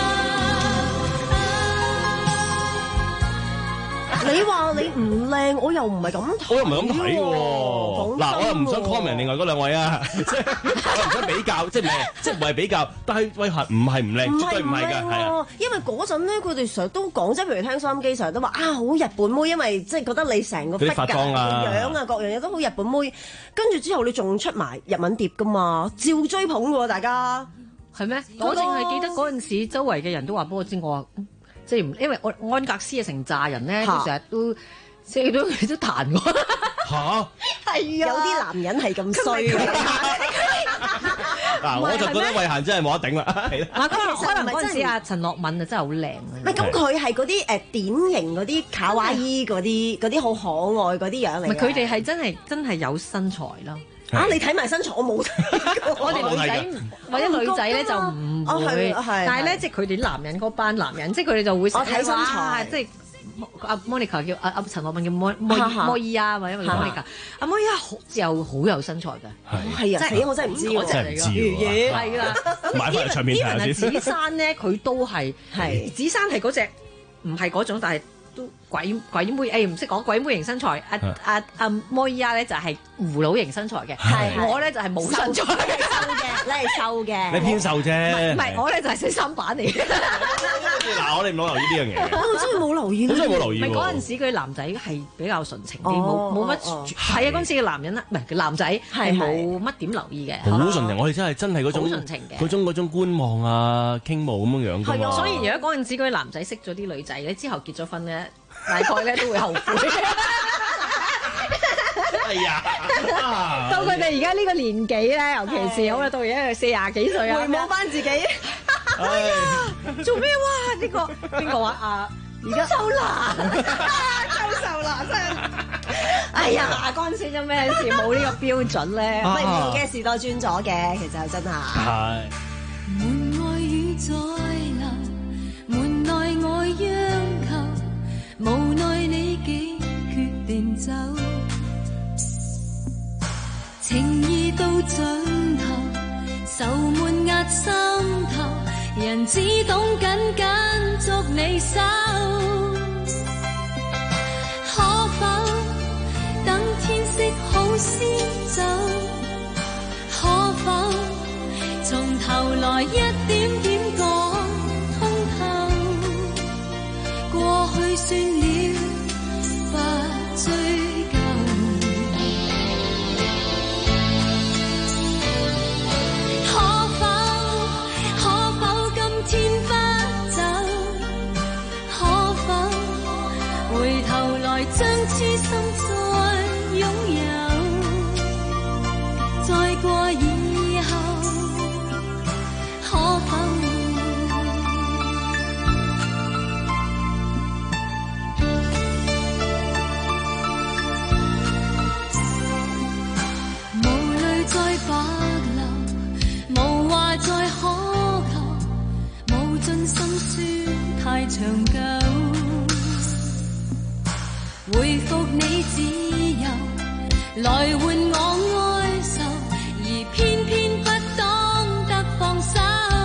你話你唔靚，我又唔係咁睇， 我又唔係咁睇喎。嗱，我又唔想 comment 另外嗰兩位啊，即係我又唔想比較，即係唔係即係唔係比較，但係喂係唔係唔靚，絕對唔係㗎，係啊。 因為嗰陣咧，佢哋成日都講，即係譬如聽收音機成日都話啊，好日本妹，因為即係覺得你成個 figure 樣啊，各樣嘢都好日本妹。跟住之後你仲出埋日文碟㗎嘛，照追捧喎，大家係咩？我淨係記得嗰陣時，周圍嘅人都話俾我知，我話即係因為安安格斯啊成扎人咧，都成日都即係都都彈我嚇， 係啊，有啲男人係咁衰嘅。 嗱，我就覺得慧嫻真係冇得頂啦，係啦。 可能可能嗰陣時阿陳樂敏啊真係好靚啊。 唔係咁，佢係嗰啲誒典型嗰啲卡哇伊嗰啲嗰啲好可愛嗰啲樣嚟。 唔係佢哋係真係真係有身材咯。 啊！你睇埋身材，我冇睇過。 我哋女仔或者女仔咧就唔會，但係咧即係佢哋啲男人嗰班男人，即係佢哋就會我睇身材， 即係阿 Monica 叫阿阿陳樂敏叫摩摩摩伊啊嘛，因為 Monica 阿摩伊好又好有身材㗎， 係啊，死我真係唔知喎， 真係唔知喎， 係啦。 買翻嚟場面睇下先。 子珊咧，佢都係係子珊係嗰隻，唔係嗰種，但係。都鬼鬼妹誒唔識講鬼妹型身材，阿阿阿摩伊亞咧就係葫蘆型身材嘅，我咧就係冇身材嘅， 瘦嘅，你係瘦嘅， 你偏瘦啫。 唔係我咧就係四三版嚟嘅。 嗱，我哋冇留意呢樣嘢。 我真係冇留意， 真係冇留意。 唔係嗰陣時佢男仔係比較純情啲，冇冇乜係啊嗰陣時嘅男人唔係男仔係冇乜點留意嘅。 好純情，我哋真係真係嗰種純情嘅， 嗰種嗰種觀望啊傾慕咁樣樣㗎嘛。 所以如果嗰陣時嗰啲男仔識咗啲女仔咧，之後結咗婚咧。大概咧都會後悔。 係啊， 到佢哋而家呢個年紀咧，尤其是好啦，到而家四廿幾歲啊， 回望翻自己。 哎呀，做咩哇？呢個邊個話啊？而家秋蘭，秋秀蘭真係。 哎呀，關選咗咩事？冇呢個標準咧，唔係唔嘅時代轉咗嘅，其實真係。 係。 門外雨在流，門內我央求，無奈你竟決定走，情意到盡頭，愁悶壓心頭，人只懂緊緊捉你手，可否等天色好先走？可否從頭來一點點講通透？過去算了，不追究。可否可否今天不走？可否回頭來將痴心再擁有？再過以後，可否無淚再白流，無話再可求，無盡心酸太長久，回復你自由，來換我哀愁，而偏偏不懂得放手。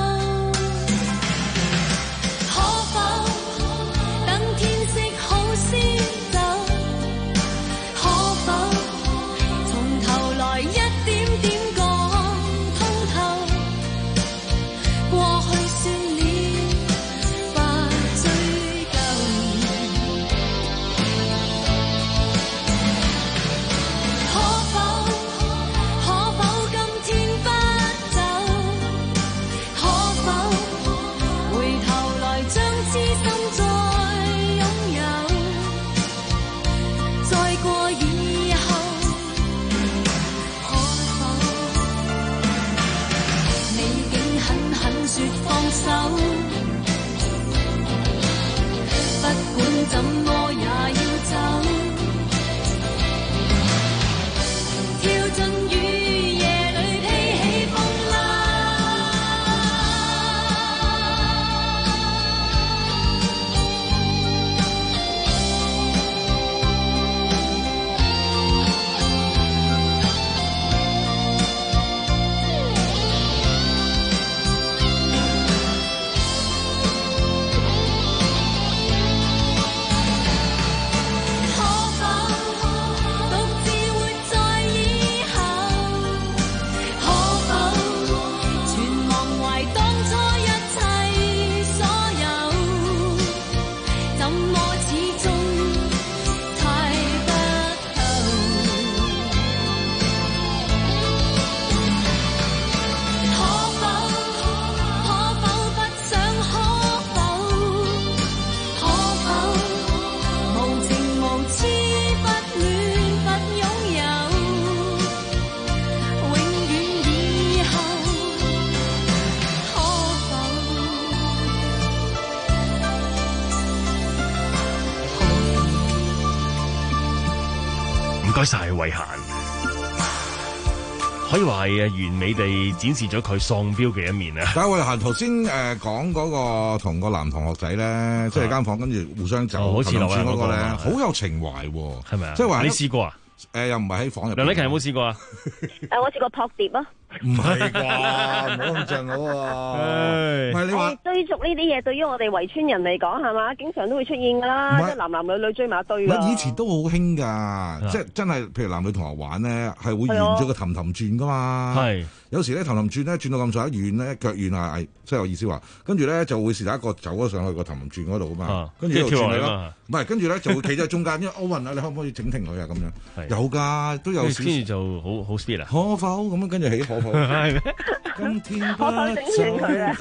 可否等天色好先走？可否從頭來一點點講通透？過去算了，不追究。可否可否今天不走？可否回頭來將痴心再擁有？再過以後，可否你竟狠狠說放手？不管怎麼也要走。跳進雨夜裏披起風籟，可否獨自活在以後？可否全忘懷當初一切所有？怎麼始終猜不透？可否可否不想？可否可否無情無痴不戀不擁有？永遠以後，可唔該晒慧嫻，可以話係啊完美地展示咗佢喪標嘅一面啊！ 但係慧嫻頭先誒講嗰個同個男同學仔咧，即係間房跟住互相走， 哦好似樓下嗰個咧， 嗰個好有情懷喎， 係咪啊？ 即係話你試過啊？ 誒又唔係喺房入邊。 梁禮勤有冇試過啊？ 誒，我試過撲碟啊！ 唔係啩？唔好咁盡好啊！唔係你話誒追逐呢啲嘢，對於我哋圍村人嚟講係嘛，經常都會出現㗎啦， 唔係即係男男女女追埋一堆唔㗎。 係以前都好興㗎，即係真係譬如男女同學玩咧，係會沿住個氹氹轉㗎嘛。 係有時咧氹氹轉咧轉到咁上下遠咧，腳遠啊，即係我意思話，跟住咧就會是第一個走咗上去個氹氹轉嗰度啊嘛，跟住一路轉嚟咯。唔係，跟住咧就會企喺中間，因為歐運啊，你可唔可以整停佢啊？咁樣有㗎，都有。 跟住就好好 speed 啊！ 可否咁樣跟住起可否？係咩？今天不可否整斷佢啊？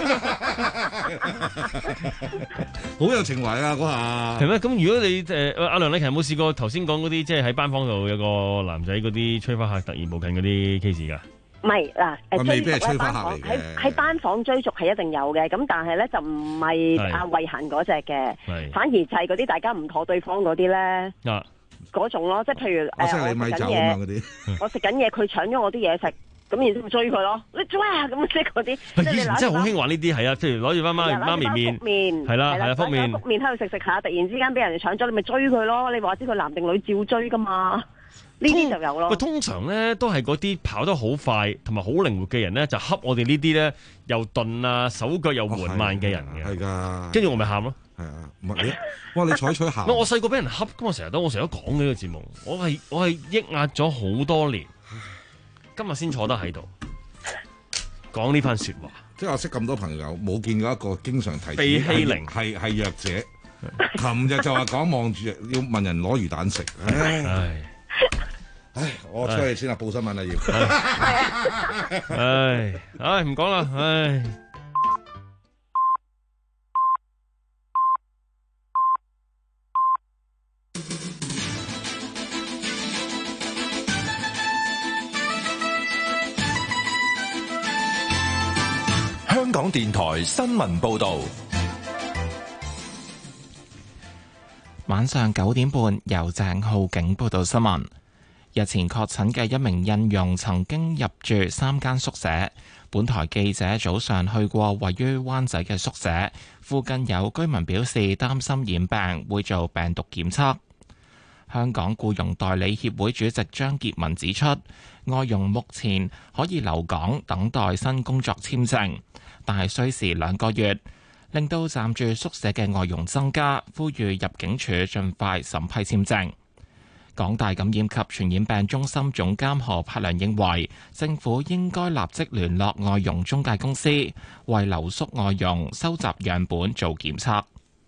好有情懷啊！嗰下係咩？咁如果你誒阿梁禮勤有冇試過頭先講嗰啲，即係喺班房度有個男仔嗰啲催花客突然報警嗰啲 case 㗎？ 唔係嗱，誒未必係追逐咧催花班房喺客嚟嘅喺班房追逐係一定有嘅，咁但係咧就唔係係阿慧嫻嗰只嘅， 係反而就係嗰啲大家唔妥對方嗰啲咧。 啊！ 嗰種咯，即係譬如誒、呃、 我食緊嘢，我食緊嘢，佢搶咗我啲嘢食。咁然之後追佢咯，你做咩啊？咁即係嗰啲， 以前真係好興玩呢啲，係啊，譬如攞住翻媽媽咪麵，係啦，係啦，福麵， 福麵喺度食食下，突然之間俾人哋搶咗，你咪追佢咯。你話知佢男定女照追噶嘛？呢啲就有咯。 喂，通常咧都係嗰啲跑得好快同埋好靈活嘅人咧，就恰我哋呢啲咧又鈍啊，手腳又緩慢嘅人嘅。 係㗎。跟住我咪喊咯。 係啊，唔係你，哇！你採取喊。 我細個俾人恰，咁我成日都我成日都講呢個節目，我係我係抑壓咗好多年。今日先坐得喺度講呢番説話， 即係我識咁多朋友，冇見過一個經常提被欺凌係係弱者。琴日就話講望住要問人攞魚蛋食，唉唉，唉，我出去先啦，報新聞啦要。 唉唉唔講啦，唉。 香港電台新聞報道， 晚上九點半由鄭浩景報道新聞。日前確診嘅一名印傭曾經入住三間宿舍。本台記者早上去過位於灣仔嘅宿舍，附近有居民表示擔心染病，會做病毒檢測。香港僱傭代理協會主席張傑文指出，外傭目前可以留港等待新工作簽證，但係需時兩個月，令到暫住宿舍嘅外傭增加，呼籲入境處盡快審批簽證。港大感染及傳染病中心總監何柏良認為，政府應該立即聯絡外傭中介公司，為留宿外傭收集樣本做檢測。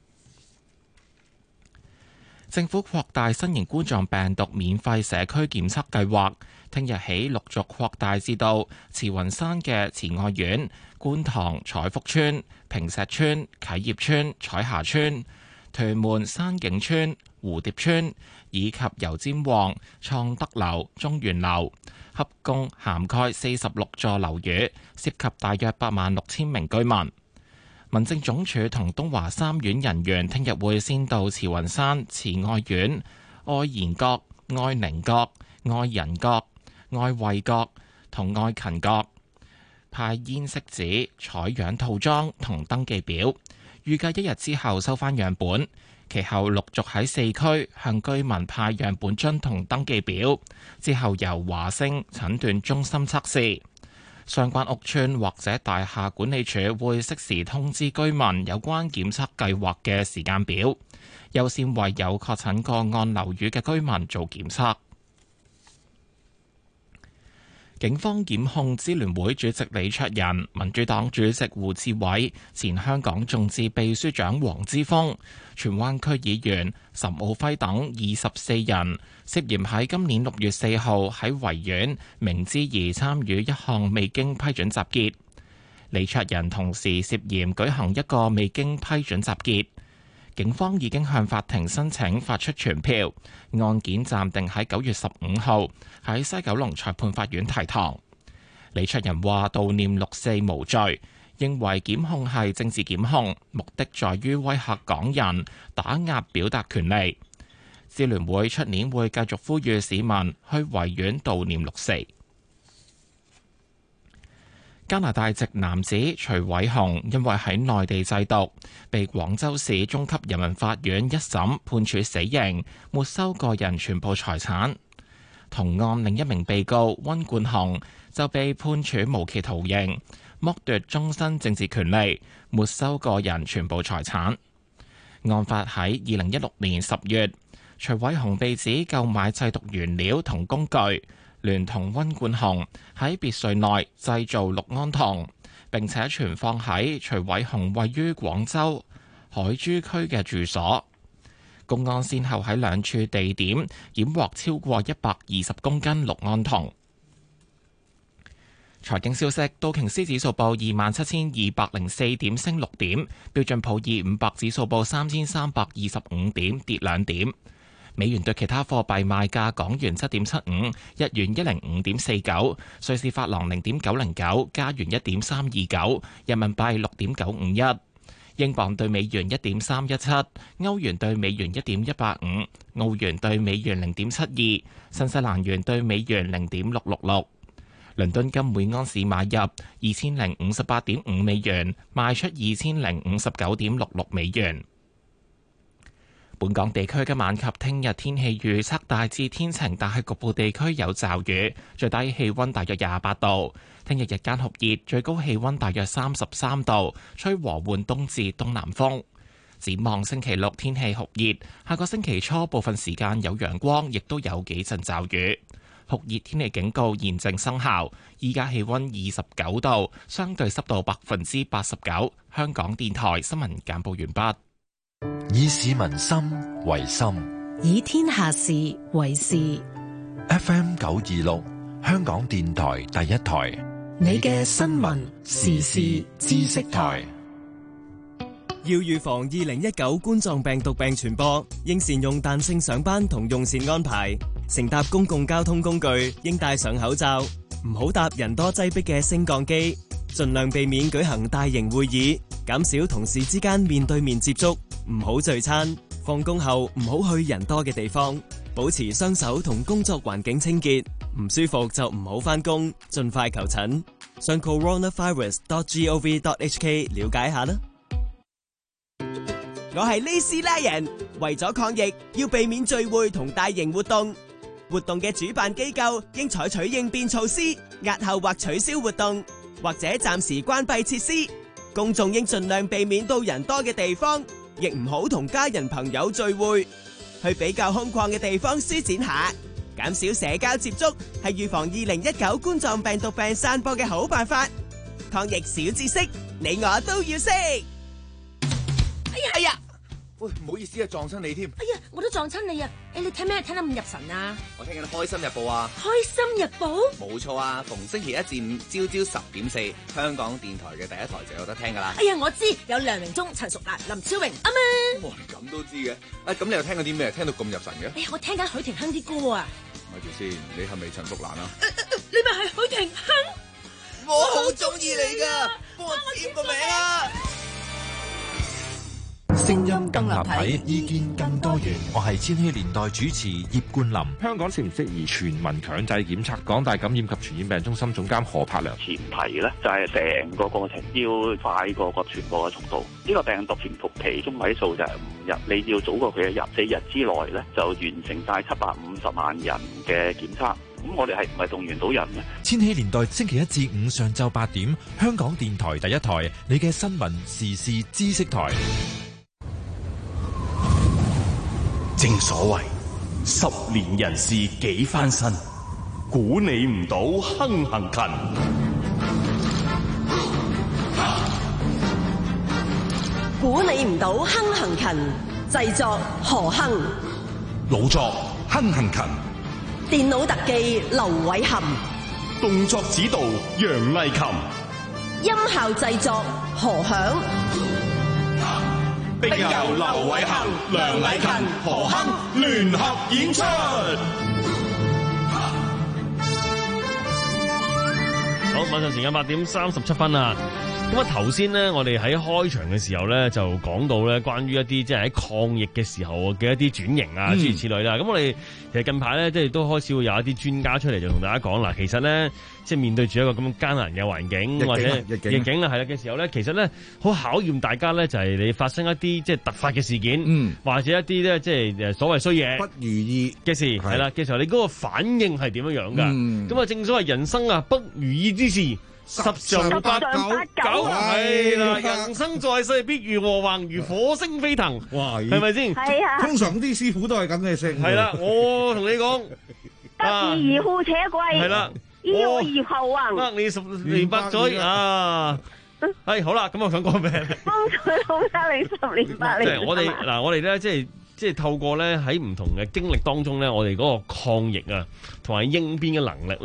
政府擴大新型冠狀病毒免費社區檢測計劃，聽日起陸續擴大至到慈雲山嘅慈愛苑、觀塘彩福邨、坪石邨、啟業邨、彩霞邨、屯門山景邨、蝴蝶邨以及油尖旺創德樓、中原樓，合共涵蓋四十六座樓宇，涉及大約八萬六千名居民。民政總署同東華三院人員聽日會先到慈雲山慈愛苑、愛賢閣、愛寧閣、愛仁閣、愛惠閣同愛勤閣派煙色紙、採樣套裝同登記表，預計一日之後收返樣本，其後陸續喺四區向居民派樣本樽同登記表，之後由華星診斷中心測試。相關屋邨或者大廈管理處會適時通知居民有關檢測計劃嘅時間表，優先為有確診個案樓宇嘅居民做檢測。警方檢控支聯會主席李卓人、民主黨主席胡志偉、前香港眾志秘書長黃之鋒、荃灣區議員岑敖暉等二十四人，涉嫌喺今年六月四號喺維園明知而參與一項未經批准集結。李卓人同時涉嫌舉行一個未經批准集結。警方已經向法庭申請發出傳票，案件暫定喺九月十五號喺西九龍裁判法院提堂。李卓人話悼念六四無罪，認為檢控係政治檢控，目的在於威嚇港人，打壓表達權利。支聯會出年會繼續呼籲市民去維園悼念六四。加拿大籍男子徐偉雄因為喺內地製毒，被廣州市中級人民法院一審判處死刑，沒收個人全部財產。同案另一名被告溫冠雄就被判處無期徒刑，剝奪終身政治權利，沒收個人全部財產。案發喺二零一六年十月，徐偉雄被指購買製毒原料同工具，聯同溫冠雄喺別墅內製造氯胺酮，並且存放喺徐偉雄位於廣州海珠區嘅住所。公安先後喺兩處地點檢獲超過一百二十公斤氯胺酮。財經消息，道瓊斯指數報二萬七千二百零四點，升六點；標準普爾五百指數報三千三百二十五點，跌兩點。美元對其他貨幣賣價：港元七點七五，日元一零五點四九，瑞士法郎零點九零九，加元一點三二九，人民幣六點九五一， 英鎊對美元一點三一七，歐元對美元一點一八五，澳元對美元零點七二，新西蘭元對美元零點六六六。倫敦金每安士買入二千零五十八點五美元，賣出二千零五十九點六六美元。本港地區今晚及聽日天氣預測大致天晴，但係局部地區有驟雨，最低氣溫大約廿八度。聽日日間酷熱，最高氣溫大約三十三度，吹和緩東至東南風。展望星期六天氣酷熱，下個星期初部分時間有陽光，亦都有幾陣驟雨。酷熱天氣警告現正生效，依家氣溫二十九度，相對濕度百分之八十九。香港電台新聞簡報完畢。 以市民心為心， 以天下事為事。 F M 九二六，香港電台第一台， 你嘅新聞時事知識台。 要預防二零一九冠狀病毒病傳播，應善用彈性上班同用膳安排。乘搭公共交通工具應戴上口罩，唔好搭人多擠迫嘅升降機。盡量避免舉行大型會議，減少同事之間面對面接觸。唔好聚餐，放工後唔好去人多嘅地方，保持雙手同工作環境清潔。唔舒服就唔好返工，盡快求診。上 coronavirus dot gov dot hk 了解下啦。 我係呢斯拉人，為咗抗疫，要避免聚會同大型活動。活動嘅主辦機構應採取應變措施，押後或取消活動，或者暫時關閉設施。公眾應盡量避免到人多嘅地方。亦唔好同家人朋友聚會，去比較空曠嘅地方舒展下，減少社交接觸，係預防二零一九冠狀病毒病散播嘅好辦法。抗疫小知識，你我都要識。哎呀，哎呀， 喂，唔好意思啊，撞親你添。 哎呀，我都撞親你啊！誒，你睇咩睇得咁入神啊？ 我聽緊《開心日報》啊。 開心日報？冇錯啊，逢星期一至五朝朝十點四，香港電台嘅第一台就有得聽噶啦。 哎呀，我知有梁榮忠、陳淑蘭、林超榮啊嘛。 哇，咁都知嘅。啊，咁你又聽緊啲咩？聽到咁入神嘅？ 哎呀，我聽緊許廷鏗啲歌啊。 咪住先，你係咪陳淑蘭啊？ 你咪係許廷鏗？ 我好中意你噶，幫我簽個名啊！ 聲音更立體，意見更多元。我係千禧年代主持葉冠霖。 香港適唔適宜全民強制檢測？港大感染及傳染病中心總監何柏良。 前提咧就係成個過程要快過個傳播嘅速度。呢個病毒潛伏期中位數就係五日，你要早過佢一日，四日之內咧就完成晒七百五十萬人嘅檢測。咁我哋係唔係動員到人嘅？ 千禧年代星期一至五上晝八點，香港電台第一台，你嘅新聞時事知識台。 正所謂十年人事幾番新，估你唔到亨行勤。 估你唔到亨行勤，製作何亨， 老作亨行勤， 電腦特技劉偉含， 動作指導楊麗琴， 音效製作何響。 並由劉偉恒、梁禮勤、何亨聯合演出。 好，晚上時間八點三十七分啊！咁啊，頭先呢，我哋喺開場嘅時候咧，就講到咧，關於一啲即係喺抗疫嘅時候嘅一啲轉型啊，諸如此類啦。咁我哋其實近排咧，即係都開始會有一啲專家出嚟，就同大家講啦。其實咧，即係面對住一個咁艱難嘅環境，或者逆境啊，係啦嘅時候咧，其實咧好考驗大家咧，就係你發生一啲即係突發嘅事件，嗯、或者一啲咧即係誒所謂衰嘢、 不如意嘅事，係啦嘅時候，你嗰個反應係點樣樣噶？咁啊、嗯，正所謂人生啊，不如意之事十常八九，係啦，人生在世必如和橫，如火星飛騰，哇，係咪先？ 係啊，通常啲師傅都係咁嘅聲。 係啦，我同你講， 得意而富且貴， 係啦， 腰而後橫， 得你十年八載啊！係好啦，咁我想講咩？ 風水佬得你十年八年。 即係我哋嗱，我哋咧，即係即係透過咧喺唔同嘅經歷當中咧，我哋嗰個抗疫啊，同埋應變嘅能力咧。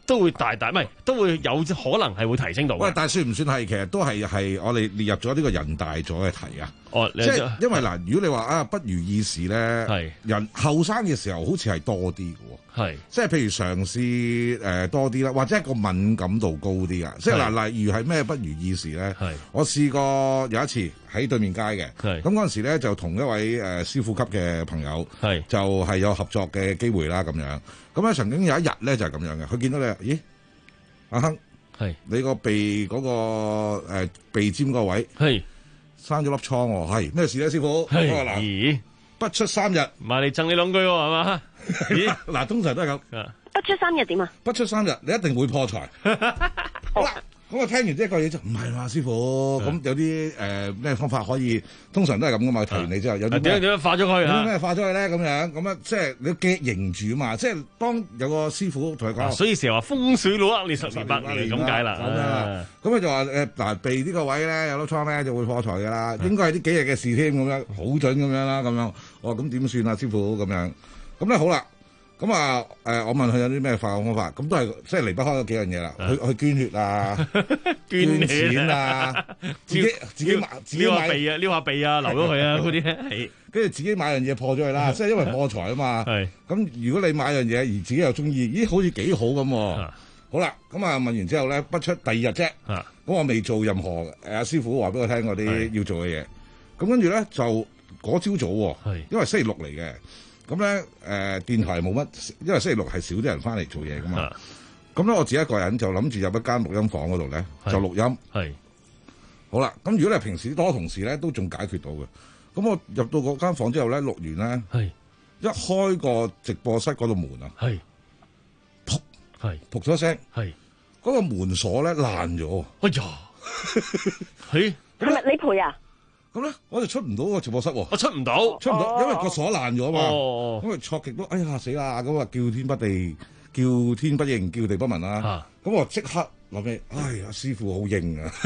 都會大大唔係都會有可能係會提升到。 喂，但係算唔算係其實都係係我哋列入咗呢個人大咗嘅題啊？ 哦， 即係因為嗱，如果你話啊不如意事咧，係人後生嘅時候好似係多啲嘅喎， 係即係譬如嘗試誒多啲啦，或者個敏感度高啲啊，即係嗱，例如係咩不如意事咧？係我試過有一次喺對面街嘅，咁嗰陣時咧就同一位誒師傅級嘅朋友，係就係有合作嘅機會啦咁樣。咁咧曾經有一日咧就係咁樣嘅，佢見到你，咦，阿亨，係你個鼻嗰個誒鼻尖個位，係。生咗粒瘡喎，係咩事咧，師傅？嗱，咦，不出三日， 買嚟贈你兩句喎，係嘛？ 咦，嗱，通常都係咁。 不出三日點啊？ 不出三日，你一定會破財。好啦，咁我聽完呢一個嘢就唔係嘛，師傅，咁有啲誒咩方法可以？通常都係咁噶嘛，提完你之後有啲點樣點樣化咗佢啊？ 點咩化咗佢咧？咁樣咁啊，即係你記認住啊嘛，即係當有個師傅同佢講， 所以成日話風水佬呃你十年八年咁解啦。 咁啊，咁佢就話誒嗱鼻呢個位咧有粒瘡咧就會破財噶啦，應該係呢幾日嘅事添，咁樣好準咁樣啦，咁樣我話咁點算啊，師傅咁樣，咁咧好啦。咁啊，誒，我問佢有啲咩化學方法，咁都係即係離不開嗰幾樣嘢啦。去去捐血啊，捐錢啊，自己自己買，自己撩下鼻啊，撩下鼻啊，留咗佢啊，嗰啲係。 跟住自己買樣嘢破咗佢啦，即係因為破財啊嘛。係。咁如果你買樣嘢而自己又中意，咦，好似幾好咁。好啦，咁啊問完之後咧，不出第二日啫。咁我未做任何誒，阿師傅話俾我聽我啲要做嘅嘢。咁跟住咧就嗰朝早，因為星期六嚟嘅。咁咧，誒、呃、電台冇乜，因為星期六係少啲人翻嚟做嘢噶嘛。咁咧，我自己一個人就諗住入一間錄音房嗰度咧，就錄音。係。好啦，咁如果你係平時多同事咧，都仲解決到嘅。咁我入到嗰間房之後咧，錄完咧，係一開個直播室嗰度門啊，係，噗，係，噗咗聲，係，嗰個門鎖咧爛咗。哎呀，係， 係咪你賠啊？ 咁咧，我就出唔到個直播室喎。 我出唔到， 出唔到，因為個鎖爛咗嘛。 哦， 咁啊，錯極都，哎呀死啦！咁啊，叫天不地，叫天不應，叫地不聞啦。咁我即刻諗起，哎呀，師傅好應啊！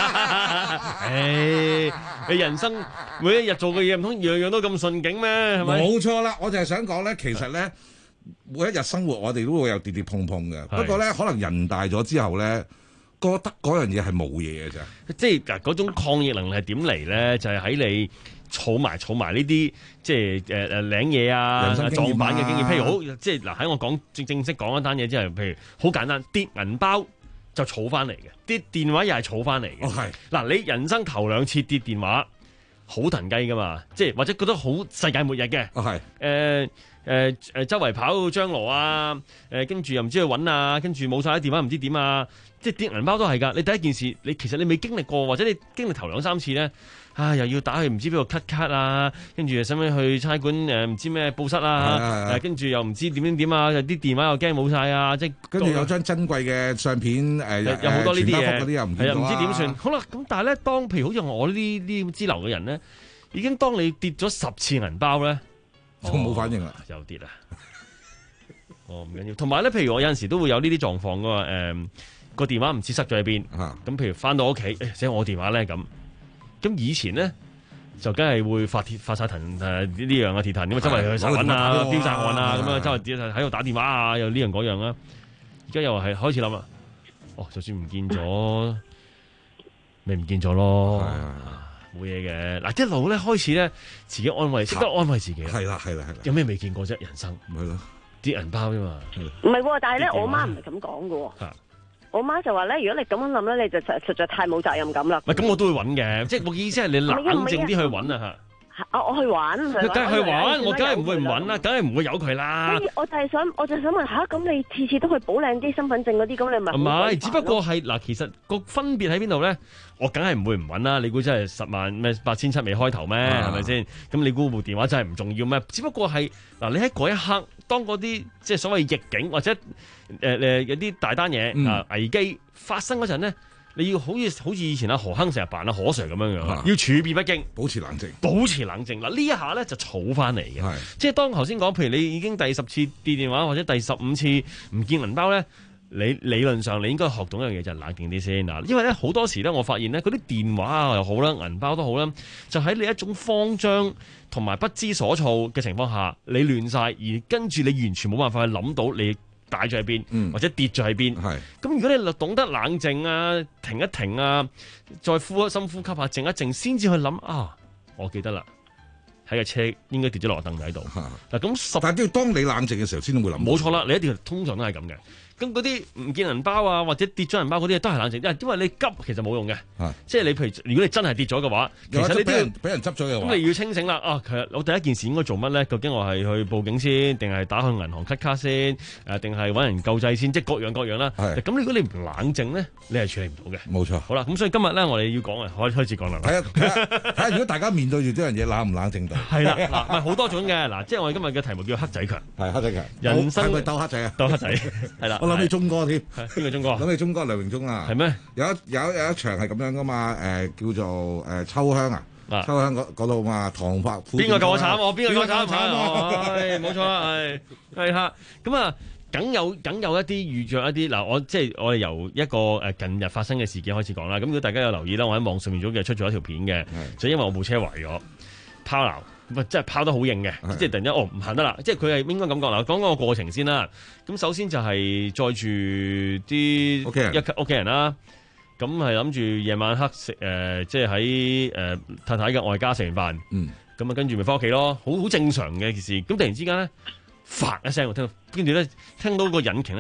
唉，你人生每一日做嘅嘢唔通樣樣都咁順景咩？係咪？ 冇錯啦，我就係想講咧，其實咧，每一日生活我哋都會有跌跌碰碰嘅。不過咧，可能人大咗之後咧。覺得嗰樣嘢係冇嘢嘅啫， 即係嗱嗰種抗逆能力係點嚟咧？就係、是、喺你儲埋儲埋呢啲即係誒誒領嘢啊、撞板嘅經驗。譬如好即係嗱喺我講正正式講一單嘢之後，譬如好簡單，跌銀包就儲翻嚟嘅，跌電話又係儲翻嚟嘅。係嗱、哦，你人生頭兩次跌電話好騰雞噶嘛？即係或者覺得好世界末日嘅。哦係誒。誒誒，周圍跑張羅啊！誒，跟住又唔知去揾啊，跟住冇晒啲電話，唔知點啊！即係跌銀包都係㗎。你第一件事，你其實你未經歷過，或者你經歷頭兩三次咧，啊，又要打去唔知邊度 cut 卡啊，跟住又使唔使去差館誒唔知咩報失啊？誒，跟住又唔知點點點啊！啲電話又驚冇晒啊！即係跟住有張珍貴嘅相片誒， 有好多呢啲嘢， 啲又唔係啊，唔知點算。好啦，咁但係咧，當譬如好似我呢啲支流嘅人咧，已經當你跌咗十次銀包咧。 都冇反應啦， 又跌啦。哦，唔緊要。同埋咧，譬如我有陣時都會有呢啲狀況噶嘛。誒、呃，個電話唔知塞咗喺邊。咁、啊、譬如翻到屋企，誒，寫我電話咧咁。咁以前咧就梗係會發鐵發晒騰誒呢樣啊鐵騰，咁啊周圍去查揾啊，標晒案啊，咁啊周圍喺度打電話啊，又呢樣嗰樣啦。而家又係開始諗啦。哦，就算唔見咗，咪唔見咗咯。冇嘢嘅，嗱一路咧開始咧，自己安慰，識得安慰自己。係啦，係啦，係啦。有咩未見過啫？人生咪係咯，啲銀包啫嘛。 唔係喎，但係咧，我媽唔係咁講嘅喎。我媽就話咧，如果你咁樣諗咧，你就實實在太冇責任感啦。 唔係咁，我都會揾嘅，即係我意思係你冷靜啲去揾啊嚇。 啊！我去玩，梗係去玩，我梗係唔會唔揾啦，梗係唔會由佢啦。 所以我就係想，我就想問下，咁你次次都去補領啲身份證嗰啲，咁你咪唔係？只不過係嗱，其實個分別喺邊度咧？我梗係唔會唔揾啦。你估真係十萬咩八千七未開頭咩？係咪先？咁你估部電話真係唔重要咩？只不過係嗱，你喺嗰一刻，當嗰啲即係所謂逆境或者誒誒有啲大單嘢啊危機發生嗰陣咧。你要好似好似以前阿何亨成日扮阿何 Sir 咁樣樣，要處變不驚， 保持冷靜， 保持冷靜。嗱呢一下咧就儲翻嚟嘅，即係當頭先講，譬如你已經第十次跌電話或者第十五次唔見銀包咧，你理論上你應該學到一樣嘢就係冷靜啲先嗱，因為咧好多時咧我發現咧嗰啲電話啊又好啦，銀包都好啦，就喺你一種慌張同埋不知所措嘅情況下，你亂晒，而跟住你完全冇辦法去諗到你擺咗喺邊， 嗯、 或者跌咗喺邊。 係咁如果你懂得冷靜啊，停一停啊，再呼深呼吸下，靜一靜，先至去諗啊，我記得啦。喺架車應該跌咗落凳底度。嗱咁十， 但係都要當你冷靜嘅時候先會諗。 冇錯啦，你一定通常都係咁嘅。咁嗰啲唔見銀包啊，或者跌咗銀包嗰啲都係冷靜，因為因為你急其實冇用嘅。即係你譬如如果你真係跌咗嘅話，其實你都要俾人執咗嘅話， 咁你要清醒啦。啊，其實我第一件事應該做乜咧？究竟我係去報警先，定係打去銀行 cut 卡先？誒，定係揾人救濟先？即係各樣各樣啦。咁如果你唔冷靜咧，你係處理唔到嘅。 冇錯。好啦，咁所以今日咧，我哋要講啊，開開始講啦。 睇下睇下，如果大家面對住呢樣嘢，冷唔冷靜到？ 係啦，嗱，唔係好多種嘅。嗱，即係我哋今日嘅題目叫黑仔強。 係黑仔強。 人生係咪鬥黑仔啊？ 鬥黑仔係啦。 我諗起鐘哥添。 邊個鐘哥？ 諗起鐘哥梁榮忠啊。 係咩？ 有一有有一場係咁樣噶嘛？誒叫做誒秋香啊。秋香嗰嗰度嘛，唐伯虎。邊個救我慘？我邊個救我慘？係冇錯啦，係係嚇。咁啊，梗有梗有一啲遇着一啲嗱，我即係我哋由一個誒近日發生嘅事件開始講啦。咁如果大家有留意啦，我喺網上面早幾日出咗一條片嘅，就因為我部車壞咗，拋錨。唔係，即係拋得好硬嘅，即係突然間哦唔行得啦，即係佢係應該咁講啦。講講個過程先啦。咁首先就係載住啲一級屋企人啦，咁係諗住夜晚黑食誒、呃，即係喺誒太太嘅外家食完飯， 嗯， 咁啊跟住咪翻屋企咯，好好正常嘅件事。咁突然之間咧，發一聲我聽到，跟住咧聽到個引擎咧，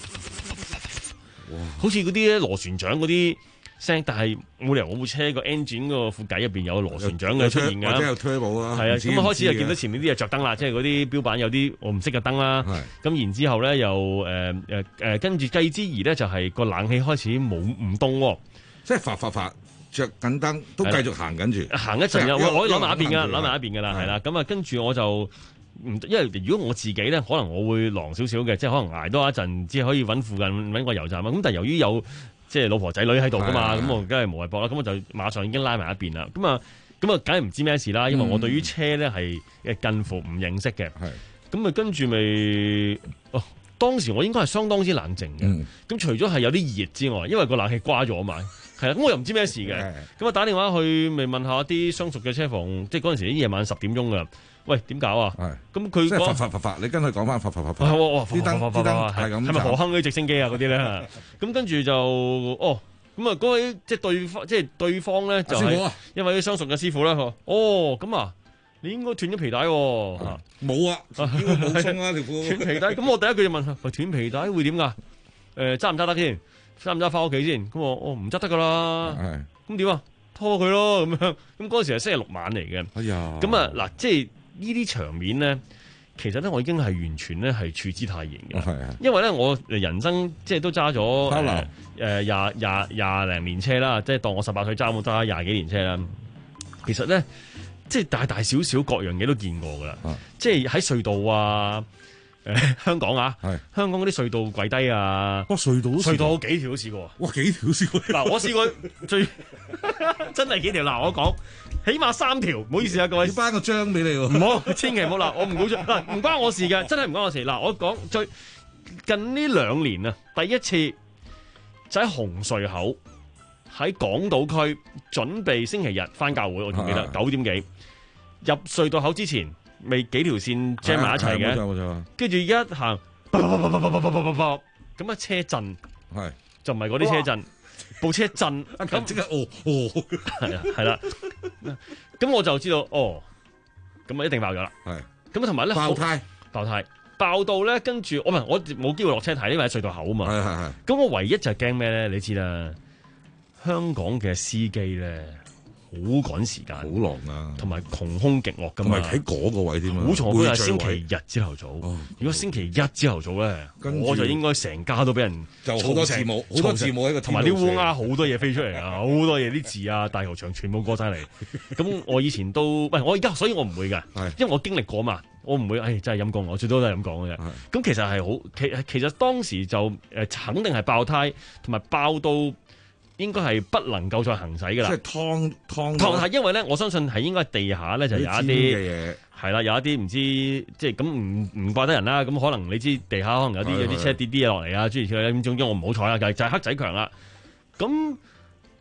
好似嗰啲咧螺旋槳嗰啲聲，但係冇理由我部車個 engine 個副計入邊有螺旋槳嘅出現㗎，或者有 turbo 啊。係啊，咁開始就見到前面啲嘢着燈啦，即係嗰啲標板有啲我唔識嘅燈啦。咁然之後咧又誒誒誒跟住繼之而咧就係個冷氣開始冇唔凍， 即係發發發着緊燈都繼續行緊住， 行一陣又我可以攞埋一邊㗎，攞埋一邊㗎啦，係啦。咁啊跟住我就唔因為如果我自己咧，可能我會狼少少嘅，即係可能捱多一陣，只係可以揾附近揾個油站啊。咁但係由於有即係老婆仔女喺度噶嘛，咁我梗係無謂搏啦，咁我就馬上已經拉埋一邊啦。咁啊，咁啊，梗係唔知咩事啦，因為我對於車咧係近乎唔認識嘅。咁啊，跟住咪哦，當時我應該係相當之冷靜嘅。咁、嗯、除咗係有啲熱之外，因為個冷氣瓜咗啊嘛，係啦，咁我又唔知咩事嘅。咁啊，打電話去咪問下啲相熟嘅車房，即係嗰陣時啲夜晚十點鐘噶。喂，點搞啊？咁佢即係發發發發，你跟佢講翻發發發發。 啲燈啲燈係咁，係咪何亨嗰啲直升機啊嗰啲咧？咁跟住就哦，咁啊嗰位即係對方，即係對方咧就係因為啲相熟嘅師傅咧，哦咁啊，你應該斷咗皮帶喎。 冇啊，應該冇鬆啊條褲。 斷皮帶，咁我第一句就問佢：喂，斷皮帶會點㗎？誒揸唔揸得先？揸唔揸翻屋企先？咁我我唔揸得㗎啦。咁點啊？拖佢咯咁樣。咁嗰陣時係星期六晚嚟嘅。哎呀！咁啊嗱，即係。呢啲場面咧，其實咧我已經係完全咧係處之泰然嘅，哦、因為咧我人生即係都揸咗誒誒廿廿廿零年車啦，即係當我十八歲揸我揸廿幾年車啦。其實咧，即係大大小小各樣嘢都見過噶啦，啊、即係喺隧道啊。誒香港啊，香港嗰啲隧道跪低啊， 哇隧道隧道幾條都試過， 哇幾條都試過。 嗱我試過最真係幾條，嗱我講起碼三條，唔好意思啊各位， 要頒個章俾你喎， 唔好千祈唔好嗱，我唔好嗱唔關我事嘅，真係唔關我事。嗱我講最近呢兩年啊，第一次就喺紅隧口喺港島區準備星期日返教會，我仲記得九點幾入隧道口之前。未幾條線 jam 埋一齊嘅，冇錯冇錯。跟住一行，咁啊車震，係就唔係嗰啲車震，部車震，咁即刻哦哦，係啊係啦。咁我就知道哦，咁啊一定爆咗啦。係咁同埋咧爆胎，爆胎爆到咧，跟住我唔係我冇機會落車睇，因為喺隧道口啊嘛。係係係。咁我唯一就係驚咩咧？你知啦，香港嘅司機咧。好趕時間，好狼啊，同埋窮兇極惡噶嘛，同埋喺嗰個位添啊。好彩嗰日星期日朝頭早，哦、如果星期一朝頭早咧，我就應該成家都俾人就好多字母，好多字母喺個同埋啲烏鴉好多嘢飛出嚟啊，好多嘢啲字啊，大球場全部過晒嚟。咁我以前都喂，我而家所以我唔會㗎，因為我經歷過嘛，我唔會，唉、哎，真係陰公，我最多都係咁講嘅啫。咁其實係好，其其實當時就誒肯定係爆胎，同埋爆到。應該係不能夠再行駛噶啦，即係劏劏劏係，因為咧，我相信係應該地下咧就有一啲嘢，係啦，有一啲唔知即係咁唔唔怪得人啦。咁可能你知地下可能有啲有啲車跌啲嘢落嚟啊，諸如此類咁。總之我唔好彩啦，就係就係黑仔強啦。咁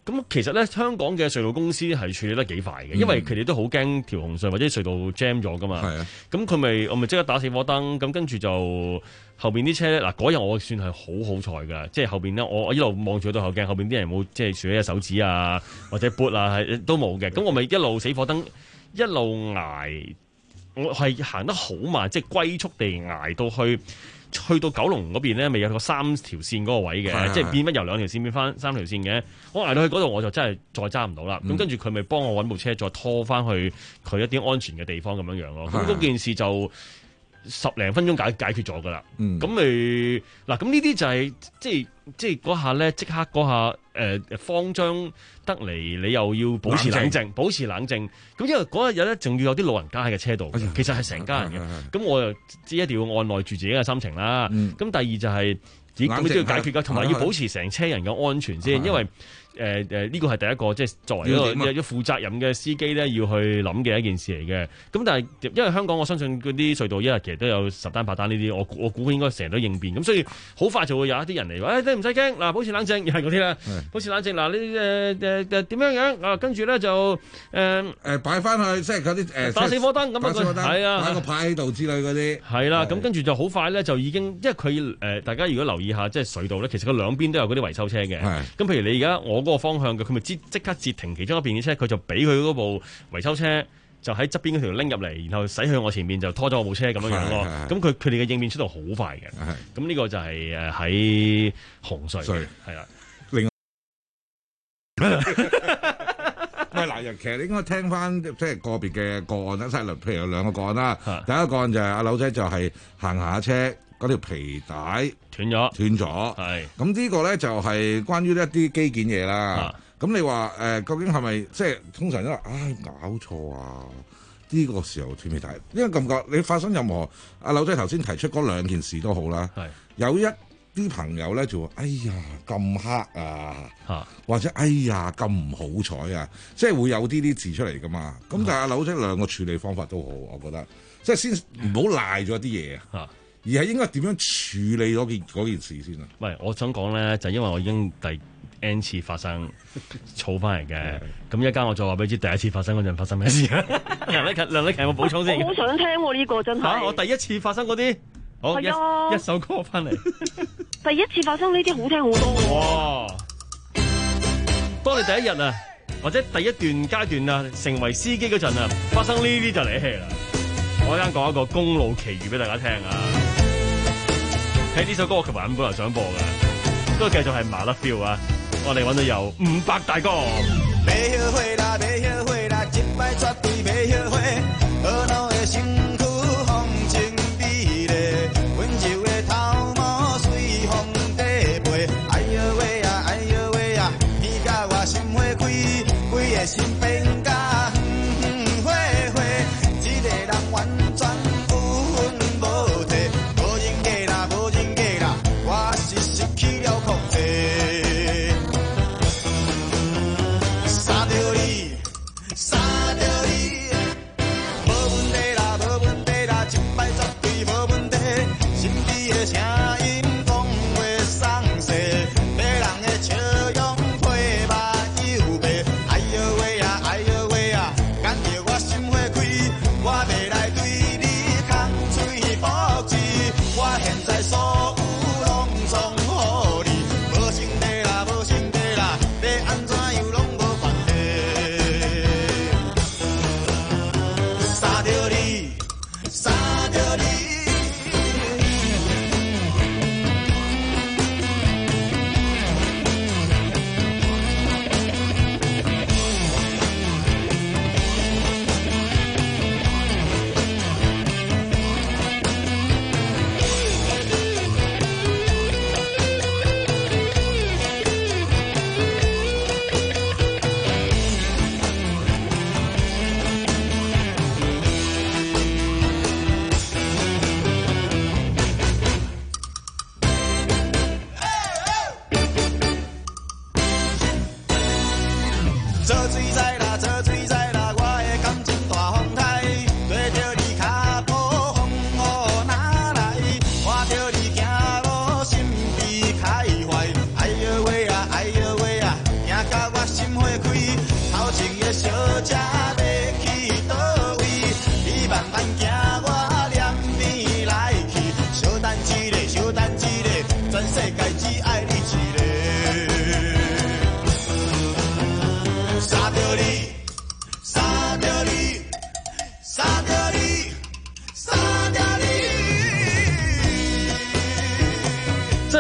咁其實咧，香港嘅隧道公司係處理得幾快嘅，因為佢哋都好驚條紅隧或者隧道 jam 咗噶嘛。咁佢咪我咪即刻打死火燈，咁跟住就後邊啲車咧，嗱嗰日我算係好好彩㗎，即係後邊咧我我一路望住到後鏡，後邊啲人冇即係豎起隻手指啊或者 boot 啊係都冇嘅，咁我咪一路死火燈一路捱，我係行得好慢，即係龜速地捱到去。去到九龍嗰邊咧，咪有個三條線嗰個位嘅，即係變乜由兩條線變翻三條線嘅。我捱到去嗰度，我就真係再揸唔到啦。咁跟住佢咪幫我揾部車再拖翻去佢一啲安全嘅地方咁樣樣咯。咁嗰件事就十零分鐘解解決咗噶啦。咁咪嗱，咁呢啲就係、是、即係即係嗰下咧，即刻嗰下誒、呃、慌張得嚟，你又要保持冷靜，冷靜保持冷靜。咁因為嗰一日咧，仲要有啲老人家喺嘅車度，哎、其實係成家人嘅。咁我又知一定要按耐住自己嘅心情啦。咁、嗯、第二就係、是，咁你都要解決㗎，同埋要保持成車人嘅安全先，因為。誒誒呢個係第一個，即係作為一個一負責任嘅司機咧，要去諗嘅一件事嚟嘅。咁但係因為香港，我相信嗰啲隧道一日其實都有十單八單呢啲，我我估應該成日都應變。咁所以好快就會有一啲人嚟話，誒你唔使驚，嗱保持冷靜，又係嗰啲啦，保持冷靜。嗱你誒誒誒點樣樣啊？跟住咧就誒誒擺翻去，即係嗰啲誒打死火燈咁啊，係啊，擺個牌喺度之類嗰啲。係啦，咁跟住就好快咧，就已經因為佢誒大家如果留意下，即係隧道咧，其實佢兩邊都有嗰啲維修車嘅。咁譬如你而家我嗰個方向嘅，佢咪即即刻截停其中一邊嘅車，佢就俾佢嗰部維修車就喺側邊嗰條拎入嚟，然後駛去我前面就拖咗我部車咁樣樣咯。咁佢佢哋嘅應變速度好快嘅。咁呢個就係誒喺紅隧係啦。另外， 唔係嗱，其實你應該聽翻即係個別嘅個案啦，即係譬如有兩個個案啦。第一個案就係阿柳仔就係行下車。嗰條皮帶斷咗，斷咗。係咁呢個咧就係關於一啲機件嘢啦。咁、啊、你話誒、呃，究竟係咪即係通常都話唉搞錯啊？呢、這個時候斷皮帶，因為感覺你發生任何阿柳仔頭先提出嗰兩件事都好啦。係有一啲朋友咧就話：哎呀咁黑啊，啊或者哎呀咁唔好彩啊，即係會有啲啲字出嚟噶嘛。咁、啊、但係阿柳仔兩個處理方法都好，我覺得即係先唔好賴咗啲嘢啊。而係應該點樣處理嗰件嗰件事先啊？ 唔係，我想講咧，就因為我已經第 N 次發生儲翻嚟嘅，咁一間我再話俾你知，第一次發生嗰陣發生咩事啊？梁禮勤，梁禮勤有冇補充先？ 我好想聽喎，呢個真係嚇！我第一次發生嗰啲，好一一首歌翻嚟。 第一次發生呢啲好聽好多喎。 哇！當你第一日啊，或者第一段階段啊，成為司機嗰陣啊，發生呢啲就嚟氣啦。我啱講一個公路奇遇俾大家聽啊！喺呢首歌我琴日本來想播嘅，都繼續係麻甩 feel 啊！我哋揾到有伍佰大哥。別後悔啦，別後悔啦，失敗絕對別後悔。懊惱的身軀風情美麗，溫柔的頭毛隨風地飛。哎呦喂呀，哎呦喂呀，你甲我心花開，規個心變甲。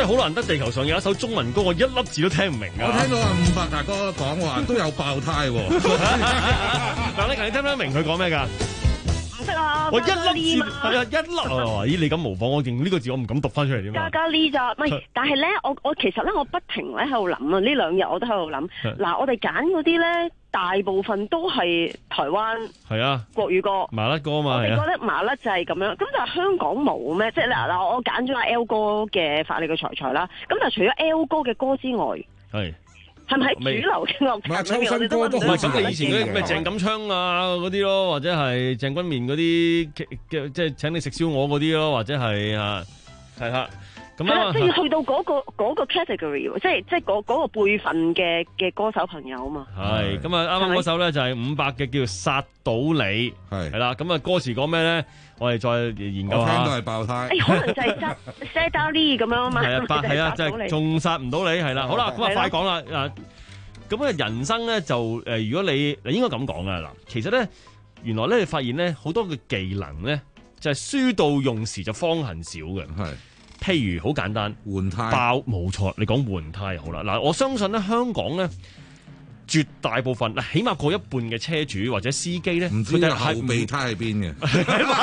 真係好難得，地球上有一首中文歌，我一粒字都聽唔明㗎。 我聽到阿伍伯大哥講話都有爆胎喎。 嗱，你你聽唔聽明佢講咩㗎？ 唔識啊！ 我一粒字係啊，一粒啊！咦，你咁模仿我勁呢個字，我唔敢讀翻出嚟點啊？ 加加呢咋？唔係，但係咧，我我其實咧，我不停咧喺度諗啊！呢兩日我都喺度諗。嗱，我哋揀嗰啲咧，大部分都係台灣係啊國語歌麻甩歌嘛。 我哋覺得麻甩就係咁樣。咁但係香港冇咩？即係嗱嗱，我揀咗阿 L 哥嘅《發你嘅財財》啦。咁但係除咗 L 哥嘅歌之外， 係。 係咪喺主流嘅樂壇裏面我哋都揾唔到？ 咁你以前嗰啲咩鄭錦昌啊嗰啲咯，或者係鄭君綿嗰啲嘅即係請你食燒鵝嗰啲咯，或者係啊係啦，咁啊，即係去到嗰個嗰個 category， 即係即係嗰嗰個輩份嘅嘅歌手朋友啊嘛。 係咁啊，啱啱嗰首咧就係伍佰嘅叫《殺到你》，係係啦，咁啊歌詞講咩咧？我哋再研究下。我聽到係爆胎。 誒，可能就係殺 Sadly 咁樣啊嘛。 係啊，係啊，就係仲殺唔到你，係啦。好啦，咁啊快講啦啊！咁啊，人生咧就誒、呃，如果你你應該咁講啊嗱，其實咧原來咧你發現咧好多嘅技能咧就係、是、書到用時就方恨少嘅。係，譬如好簡單換胎爆，冇錯，你講換胎好啦。嗱，我相信咧香港咧絕大部分嗱，起碼過一半嘅車主或者司機咧， 唔知後備胎喺邊嘅，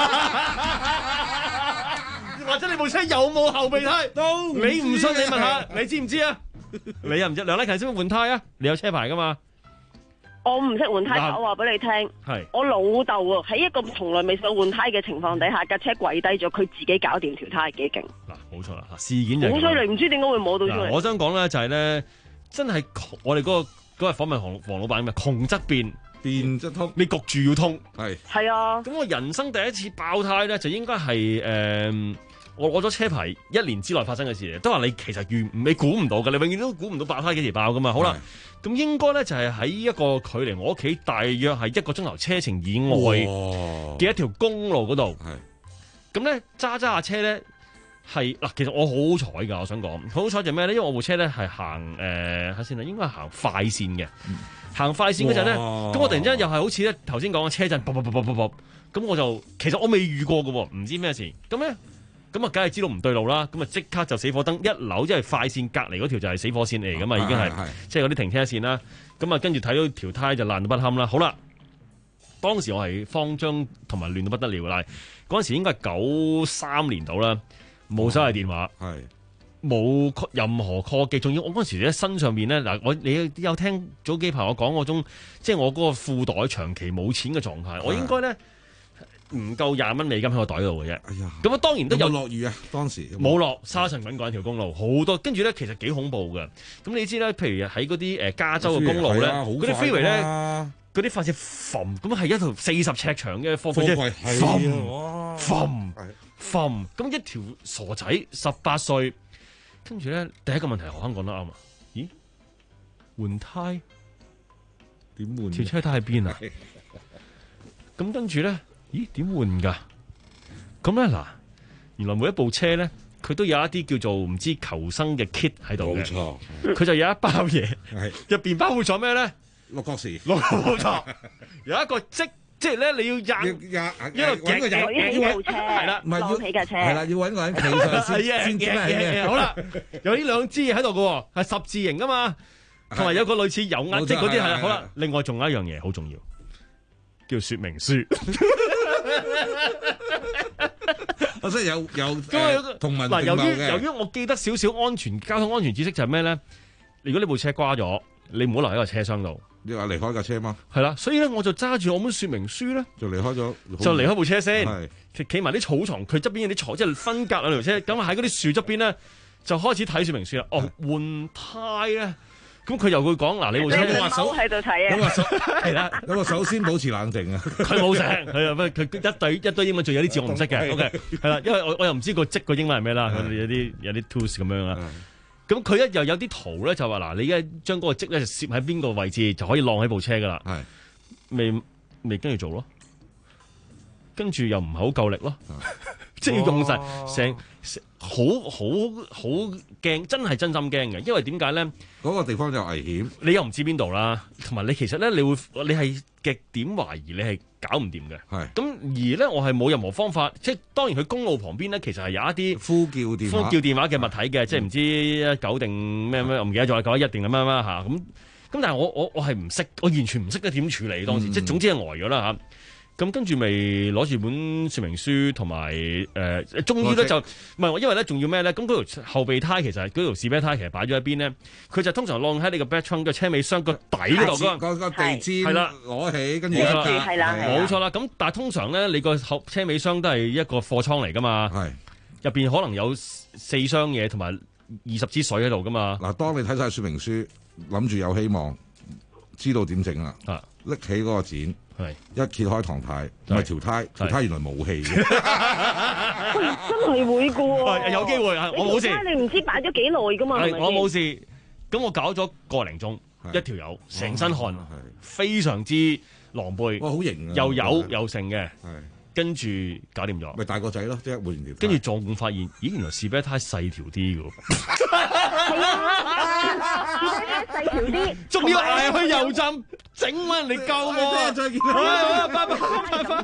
或者你部車有冇後備胎？都你唔信你問下，你知唔知啊？你又唔知梁禮勤識唔識換胎啊？你有車牌噶嘛？ 我唔識換胎，我話俾你聽，係我老豆啊，喺一個從來未試過換胎嘅情況底下，架車跪低咗，佢自己搞掂條胎，幾勁！ 嗱，冇錯啦，事件就好犀利，唔知點解會摸到出嚟。 我想講咧就係咧，真係我哋嗰、嗰個嗰日訪問黃黃老闆咩？窮則變， 變則通， 你焗住要通，係係啊。 咁我人生第一次爆胎咧，就應該係誒。呃我攞咗車牌一年之內發生嘅事，都話你其實預你估唔到嘅，你永遠都估唔到爆胎幾時爆噶嘛。好啦，咁應該咧就係喺一個距離我屋企大約係一個鐘頭車程以外嘅一條公路嗰度。咁咧揸揸下車咧係嗱，其實我好好彩㗎，我想講好彩就咩咧？因為我部車咧係行誒睇先啦，應該係行快線嘅。行快線嗰陣咧，咁我突然之間又係好似咧頭先講嘅車陣，啵啵啵啵啵啵，咁我就其實我未遇過嘅喎，唔知咩事。咁咧。咁啊，梗係知道唔對路啦！咁啊，即刻就死火燈一樓，因為快線隔離嗰條就係死火線嚟，咁啊已經係即係嗰啲停車線啦。咁啊，跟住睇到條胎就爛到不堪啦。好啦，當時我係慌張同埋亂到不得了啦。嗰陣時應該係九三年度啦，冇手提電話，係冇任何 call 機，仲要我嗰陣時咧身上面咧嗱，我你有聽早幾排我講嗰種，即係我嗰個褲袋長期冇錢嘅狀態，我應該咧。唔夠廿蚊美金喺個袋度嘅啫，咁啊當然都有落雨啊，當時冇落沙塵滾滾條公路好多，跟住咧其實幾恐怖嘅。咁你知咧，譬如喺嗰啲誒加州嘅公路咧，嗰啲飛圍咧，嗰啲發射馴咁係一條四十尺長嘅貨櫃車，馴馴馴咁一條傻仔十八歲，跟住咧第一個問題何生講得啱啊？咦，換胎點換？ 條車胎喺邊啊？咁跟住咧。咦？點換㗎？咁咧嗱，原來每一部車咧，佢都有一啲叫做唔知求生嘅 kit 喺度嘅。冇錯，佢就有一包嘢，入邊包括咗咩咧？ 六角匙， 六冇錯，有一個即即係咧，你要壓壓一個夾起部車，係啦， 唔係要起架車， 係啦，要揾個人企上先先知咩。 好啦，有呢兩支嘢喺度嘅，係十字形噶嘛，同埋有個類似有壓即嗰啲係啦。好啦，另外仲有一樣嘢好重要，叫說明書。 我真係有有誒同文並茂嘅。嗱，由於由於我記得少少安全交通安全知識就係咩咧？如果呢部車瓜咗，你唔好留喺個車廂度。 你話離開架車嗎？ 係啦，所以咧我就揸住我本說明書咧， 就離開咗， 就離開部車先，企埋啲草叢，佢側邊有啲草，即係分隔兩條車。咁喺嗰啲樹側邊咧，就開始睇說明書啦。哦，換胎咧。咁佢又會講嗱，你部車我話手喺度睇啊， 咁啊，係啦，咁啊，首先保持冷靜啊。 佢冇聲，佢啊，佢一堆一堆英文，仲有啲字我唔識嘅。OK，係啦，因為我我又唔知個積個英文係咩啦，有啲有啲 tools 咁樣啦。咁佢一又有啲圖咧，就話嗱，你而家將嗰個積咧就攝喺邊個位置，就可以晾喺部車噶啦。係，未未跟住做咯，跟住又唔係好夠力咯，即係要用晒成。好好好好驚，真係真心驚嘅。因為點解咧？ 嗰個地方就危險， 你又唔知邊度啦，同埋你其實咧，你會你係極點懷疑你係搞唔掂嘅。 係咁而咧，我係冇任何方法，即係當然佢公路旁邊咧，其實係有一啲呼叫電話呼叫電話嘅物體嘅，即係唔知一九定咩咩，我唔記得咗啦，九一定咁樣啦嚇咁。咁但係我我我係唔識，我完全唔識得點處理當時，即係、嗯、總之係呆咗啦嚇。咁跟住咪攞住本說明書同埋誒，終於咧就唔係，因為咧仲要咩咧？咁嗰條後備胎其實嗰條士啤胎其實擺咗喺邊咧？佢就通常晾喺你個 back trunk 嘅車尾箱個底嗰度㗎。 個個地氈係啦， 攞起跟住係啦， 冇錯啦。咁但係通常咧，你個後車尾箱都係一個貨倉嚟㗎嘛。係入邊可能有四箱嘢同埋二十支水喺度㗎嘛。 嗱，當你睇晒說明書，諗住有希望，知道點整啦。啊，拎起嗰個剪。係一揭開唐太，唔係條胎，條胎原來冇氣嘅。 真係會噶喎， 有機會啊！我冇事。 你唔知擺咗幾耐噶嘛？ 我冇事。咁我搞咗個零鐘，一條友成身汗，非常之狼狽。哇，好型啊！又有又剩嘅，跟住搞掂咗。 咪大個仔咯，即係換完條。 跟住撞咁發現，咦，原來士啤胎細條啲嘅。 係啊，士啤胎細條啲， 仲要捱去油站整翻人哋救我。 再見。 拜拜拜拜。